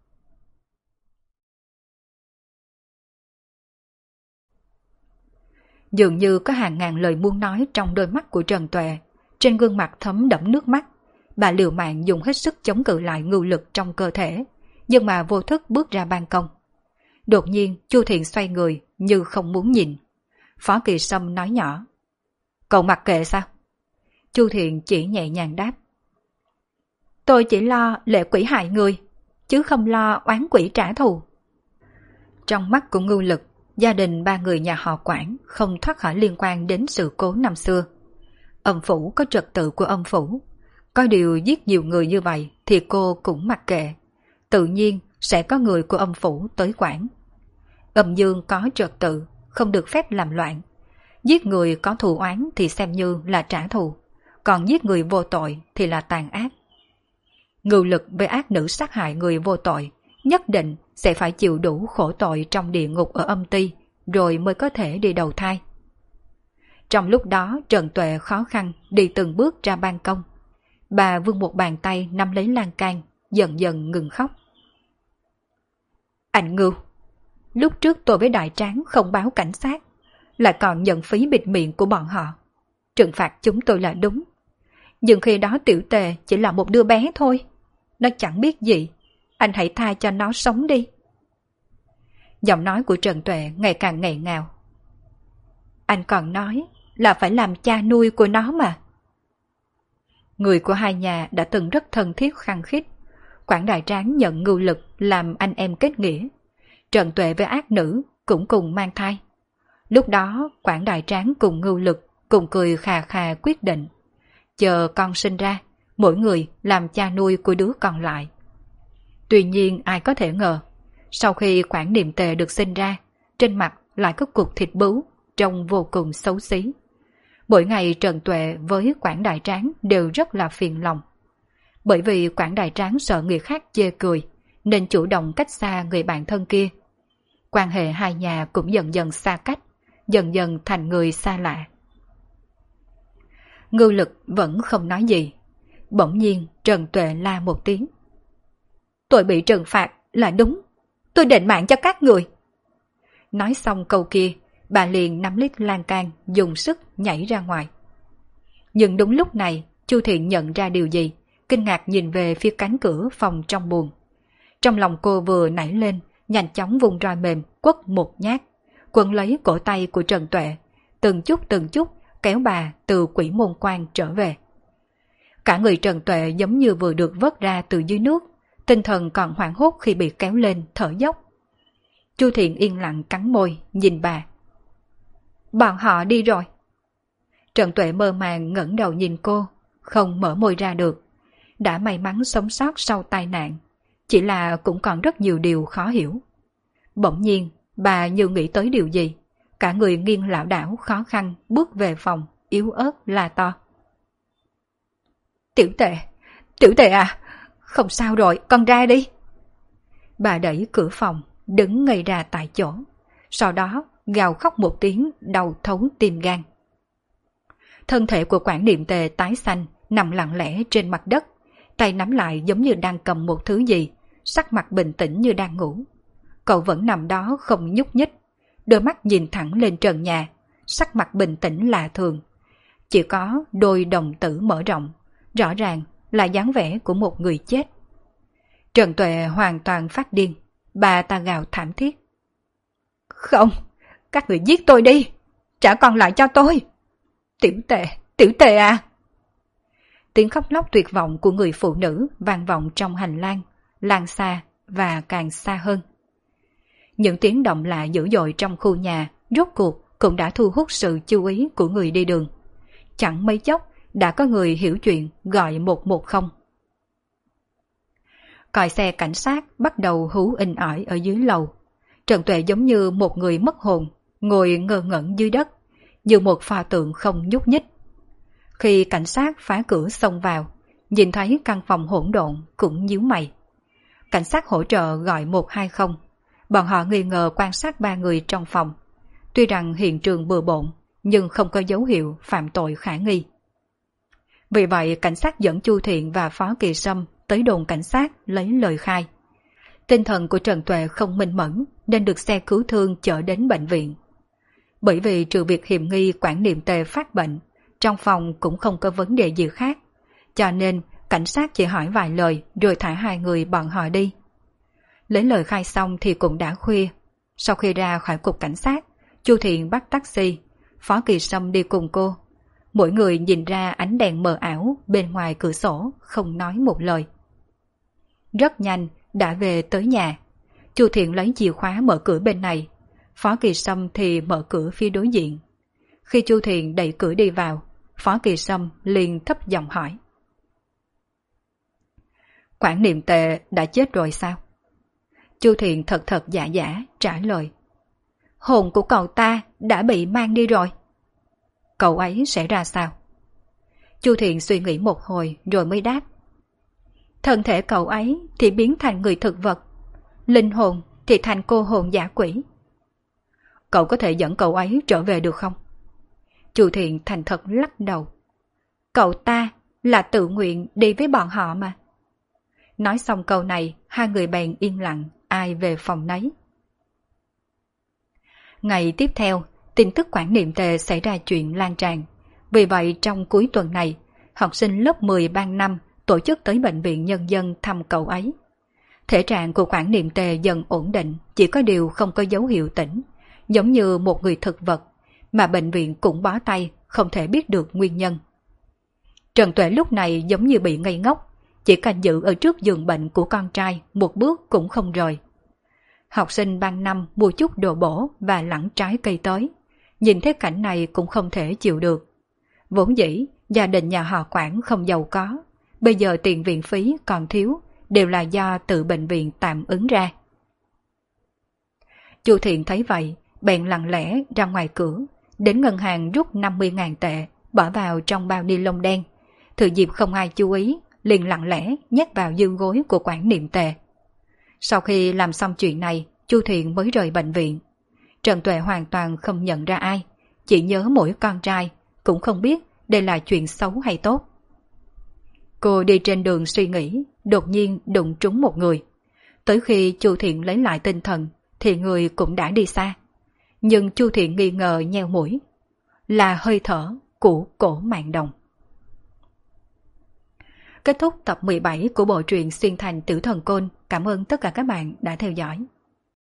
Dường như có hàng ngàn lời muốn nói trong đôi mắt của Trần Tuệ, trên gương mặt thấm đẫm nước mắt. Bà liều mạng dùng hết sức chống cự lại ngưu lực trong cơ thể, nhưng mà vô thức bước ra ban công. Đột nhiên Chu Thiện xoay người như không muốn nhìn. Phó Kỳ Sâm nói nhỏ. Cậu mặc kệ sao? Chu Thiện chỉ nhẹ nhàng đáp. Tôi chỉ lo lệ quỷ hại người, chứ không lo oán quỷ trả thù. Trong mắt của ngưu lực, gia đình ba người nhà họ Quản không thoát khỏi liên quan đến sự cố năm xưa. Âm phủ có trật tự của âm phủ. Có điều giết nhiều người như vậy thì cô cũng mặc kệ. Tự nhiên sẽ có người của âm phủ tới quản. Âm dương có trật tự, không được phép làm loạn. Giết người có thù oán thì xem như là trả thù, còn giết người vô tội thì là tàn ác. Ngưu lực với ác nữ sát hại người vô tội, nhất định sẽ phải chịu đủ khổ tội trong địa ngục ở âm ty, rồi mới có thể đi đầu thai. Trong lúc đó Trần Tuệ khó khăn đi từng bước ra ban công. Bà vươn một bàn tay nắm lấy lan can, dần dần ngừng khóc. Anh Ngưu, lúc trước tôi với Đại Tráng không báo cảnh sát, lại còn nhận phí bịt miệng của bọn họ. Trừng phạt chúng tôi là đúng. Nhưng khi đó Tiểu Tề chỉ là một đứa bé thôi. Nó chẳng biết gì. Anh hãy tha cho nó sống đi. Giọng nói của Trần Tuệ ngày càng nghẹn ngào. Anh còn nói là phải làm cha nuôi của nó mà. Người của hai nhà đã từng rất thân thiết khăng khít. Quản Đại Tráng nhận Ngưu lực làm anh em kết nghĩa. Trần Tuệ với ác nữ cũng cùng mang thai. Lúc đó Quản Đại Tráng cùng Ngưu lực cùng cười khà khà quyết định. Chờ con sinh ra, mỗi người làm cha nuôi của đứa còn lại. Tuy nhiên ai có thể ngờ, sau khi Quản Niệm Tề được sinh ra, trên mặt lại có cục thịt bướu, trông vô cùng xấu xí. Mỗi ngày Trần Tuệ với Quản Đại Tráng đều rất là phiền lòng. Bởi vì Quản Đại Tráng sợ người khác chê cười, nên chủ động cách xa người bạn thân kia. Quan hệ hai nhà cũng dần dần xa cách, dần dần thành người xa lạ. Ngưu lực vẫn không nói gì. Bỗng nhiên Trần Tuệ la một tiếng. Tôi bị trừng phạt là đúng. Tôi đền mạng cho các người. Nói xong câu kia, bà liền nắm lít lan can, dùng sức nhảy ra ngoài. Nhưng đúng lúc này, Chu Thiện nhận ra điều gì, kinh ngạc nhìn về phía cánh cửa phòng trong buồng. Trong lòng cô vừa nảy lên, nhanh chóng vung roi mềm, quất một nhát, quấn lấy cổ tay của Trần Tuệ, từng chút kéo bà từ quỷ môn quan trở về. Cả người Trần Tuệ giống như vừa được vớt ra từ dưới nước, tinh thần còn hoảng hốt khi bị kéo lên thở dốc. Chu Thiện yên lặng cắn môi, nhìn bà. Bọn họ đi rồi. Trần Tuệ mơ màng ngẩng đầu nhìn cô, không mở môi ra được. Đã may mắn sống sót sau tai nạn, chỉ là cũng còn rất nhiều điều khó hiểu. Bỗng nhiên, bà như nghĩ tới điều gì, cả người nghiêng lảo đảo khó khăn bước về phòng, yếu ớt la to. Tiểu Tệ à, không sao rồi, con ra đi. Bà đẩy cửa phòng, đứng ngây ra tại chỗ, sau đó gào khóc một tiếng đau thấu tim gan. Thân thể của Quản Niệm Tề tái xanh, nằm lặng lẽ trên mặt đất, tay nắm lại giống như đang cầm một thứ gì, sắc mặt bình tĩnh như đang ngủ. Cậu vẫn nằm đó không nhúc nhích, đôi mắt nhìn thẳng lên trần nhà, sắc mặt bình tĩnh lạ thường. Chỉ có đôi đồng tử mở rộng, rõ ràng là dáng vẻ của một người chết. Trần Tuệ hoàn toàn phát điên, bà ta gào thảm thiết. Không, các người giết tôi đi, trả con lại cho tôi. Tiểu Tệ à. Tiếng khóc lóc tuyệt vọng của người phụ nữ vang vọng trong hành lang, lan xa và càng xa hơn. Những tiếng động lạ dữ dội trong khu nhà rốt cuộc cũng đã thu hút sự chú ý của người đi đường. Chẳng mấy chốc đã có người hiểu chuyện gọi 110. Còi xe cảnh sát bắt đầu hú inh ỏi ở dưới lầu. Trần Tuệ giống như một người mất hồn, ngồi ngơ ngẩn dưới đất, như một pho tượng không nhúc nhích. Khi cảnh sát phá cửa xông vào, nhìn thấy căn phòng hỗn độn cũng nhíu mày. Cảnh sát hỗ trợ gọi 120, bọn họ nghi ngờ quan sát 3 người trong phòng. Tuy rằng hiện trường bừa bộn, nhưng không có dấu hiệu phạm tội khả nghi. Vì vậy cảnh sát dẫn Chu Thiện và Phó Kỳ Sâm tới đồn cảnh sát lấy lời khai. Tinh thần của Trần Tuệ không minh mẫn nên được xe cứu thương chở đến bệnh viện. Bởi vì trừ việc hiểm nghi Quản Niệm Tề phát bệnh, trong phòng cũng không có vấn đề gì khác, cho nên cảnh sát chỉ hỏi vài lời rồi thả 2 người bọn họ đi. Lấy lời khai xong thì cũng đã khuya. Sau khi ra khỏi cục cảnh sát, Chu Thiện bắt taxi, Phó Kỳ Sâm đi cùng cô. Mỗi người nhìn ra ánh đèn mờ ảo bên ngoài cửa sổ, không nói một lời. Rất nhanh đã về tới nhà. Chu Thiện lấy chìa khóa mở cửa bên này, Phó Kỳ Sâm thì mở cửa phía đối diện. Khi Chu Thiện đẩy cửa đi vào, Phó Kỳ Sâm liền thấp giọng hỏi. Quản Niệm Tề đã chết rồi sao? Chu Thiện thật giả trả lời. Hồn của cậu ta đã bị mang đi rồi. Cậu ấy sẽ ra sao? Chu Thiện suy nghĩ một hồi rồi mới đáp. Thân thể cậu ấy thì biến thành người thực vật, linh hồn thì thành cô hồn dã quỷ. Cậu có thể dẫn cậu ấy trở về được không? Chu Thiện thành thật lắc đầu. Cậu ta là tự nguyện đi với bọn họ mà. Nói xong câu này, 2 người bèn yên lặng, ai về phòng nấy. Ngày tiếp theo, tin tức Quản Niệm Tề xảy ra chuyện lan tràn. Vì vậy trong cuối tuần này, học sinh lớp 10 ban 5 tổ chức tới bệnh viện nhân dân thăm cậu ấy. Thể trạng của Quản Niệm Tề dần ổn định, chỉ có điều không có dấu hiệu tỉnh, giống như một người thực vật, mà bệnh viện cũng bó tay, không thể biết được nguyên nhân. Trần Tuệ lúc này giống như bị ngây ngốc, chỉ canh giữ ở trước giường bệnh của con trai, một bước cũng không rời. Học sinh ban 5 mua chút đồ bổ và lẳng trái cây tới, nhìn thấy cảnh này cũng không thể chịu được. Vốn dĩ, gia đình nhà họ Quản không giàu có, bây giờ tiền viện phí còn thiếu, đều là do tự bệnh viện tạm ứng ra. Chu Thiện thấy vậy, bèn lặng lẽ ra ngoài cửa, đến ngân hàng rút 50.000 tệ, bỏ vào trong bao ni lông đen. Thừa dịp không ai chú ý, liền lặng lẽ nhét vào dương gối của Quản Niệm Tề. Sau khi làm xong chuyện này, Chu Thiện mới rời bệnh viện. Trần Tuệ hoàn toàn không nhận ra ai, chỉ nhớ mỗi con trai, cũng không biết đây là chuyện xấu hay tốt. Cô đi trên đường suy nghĩ, đột nhiên đụng trúng một người. Tới khi Chu Thiện lấy lại tinh thần, thì người cũng đã đi xa. Nhưng Chu Thiện nghi ngờ nheo mũi. Là hơi thở của Cổ Mạn Đồng. Kết thúc tập 17 của bộ truyện Xuyên Thành Tử Thần Côn. Cảm ơn tất cả các bạn đã theo dõi.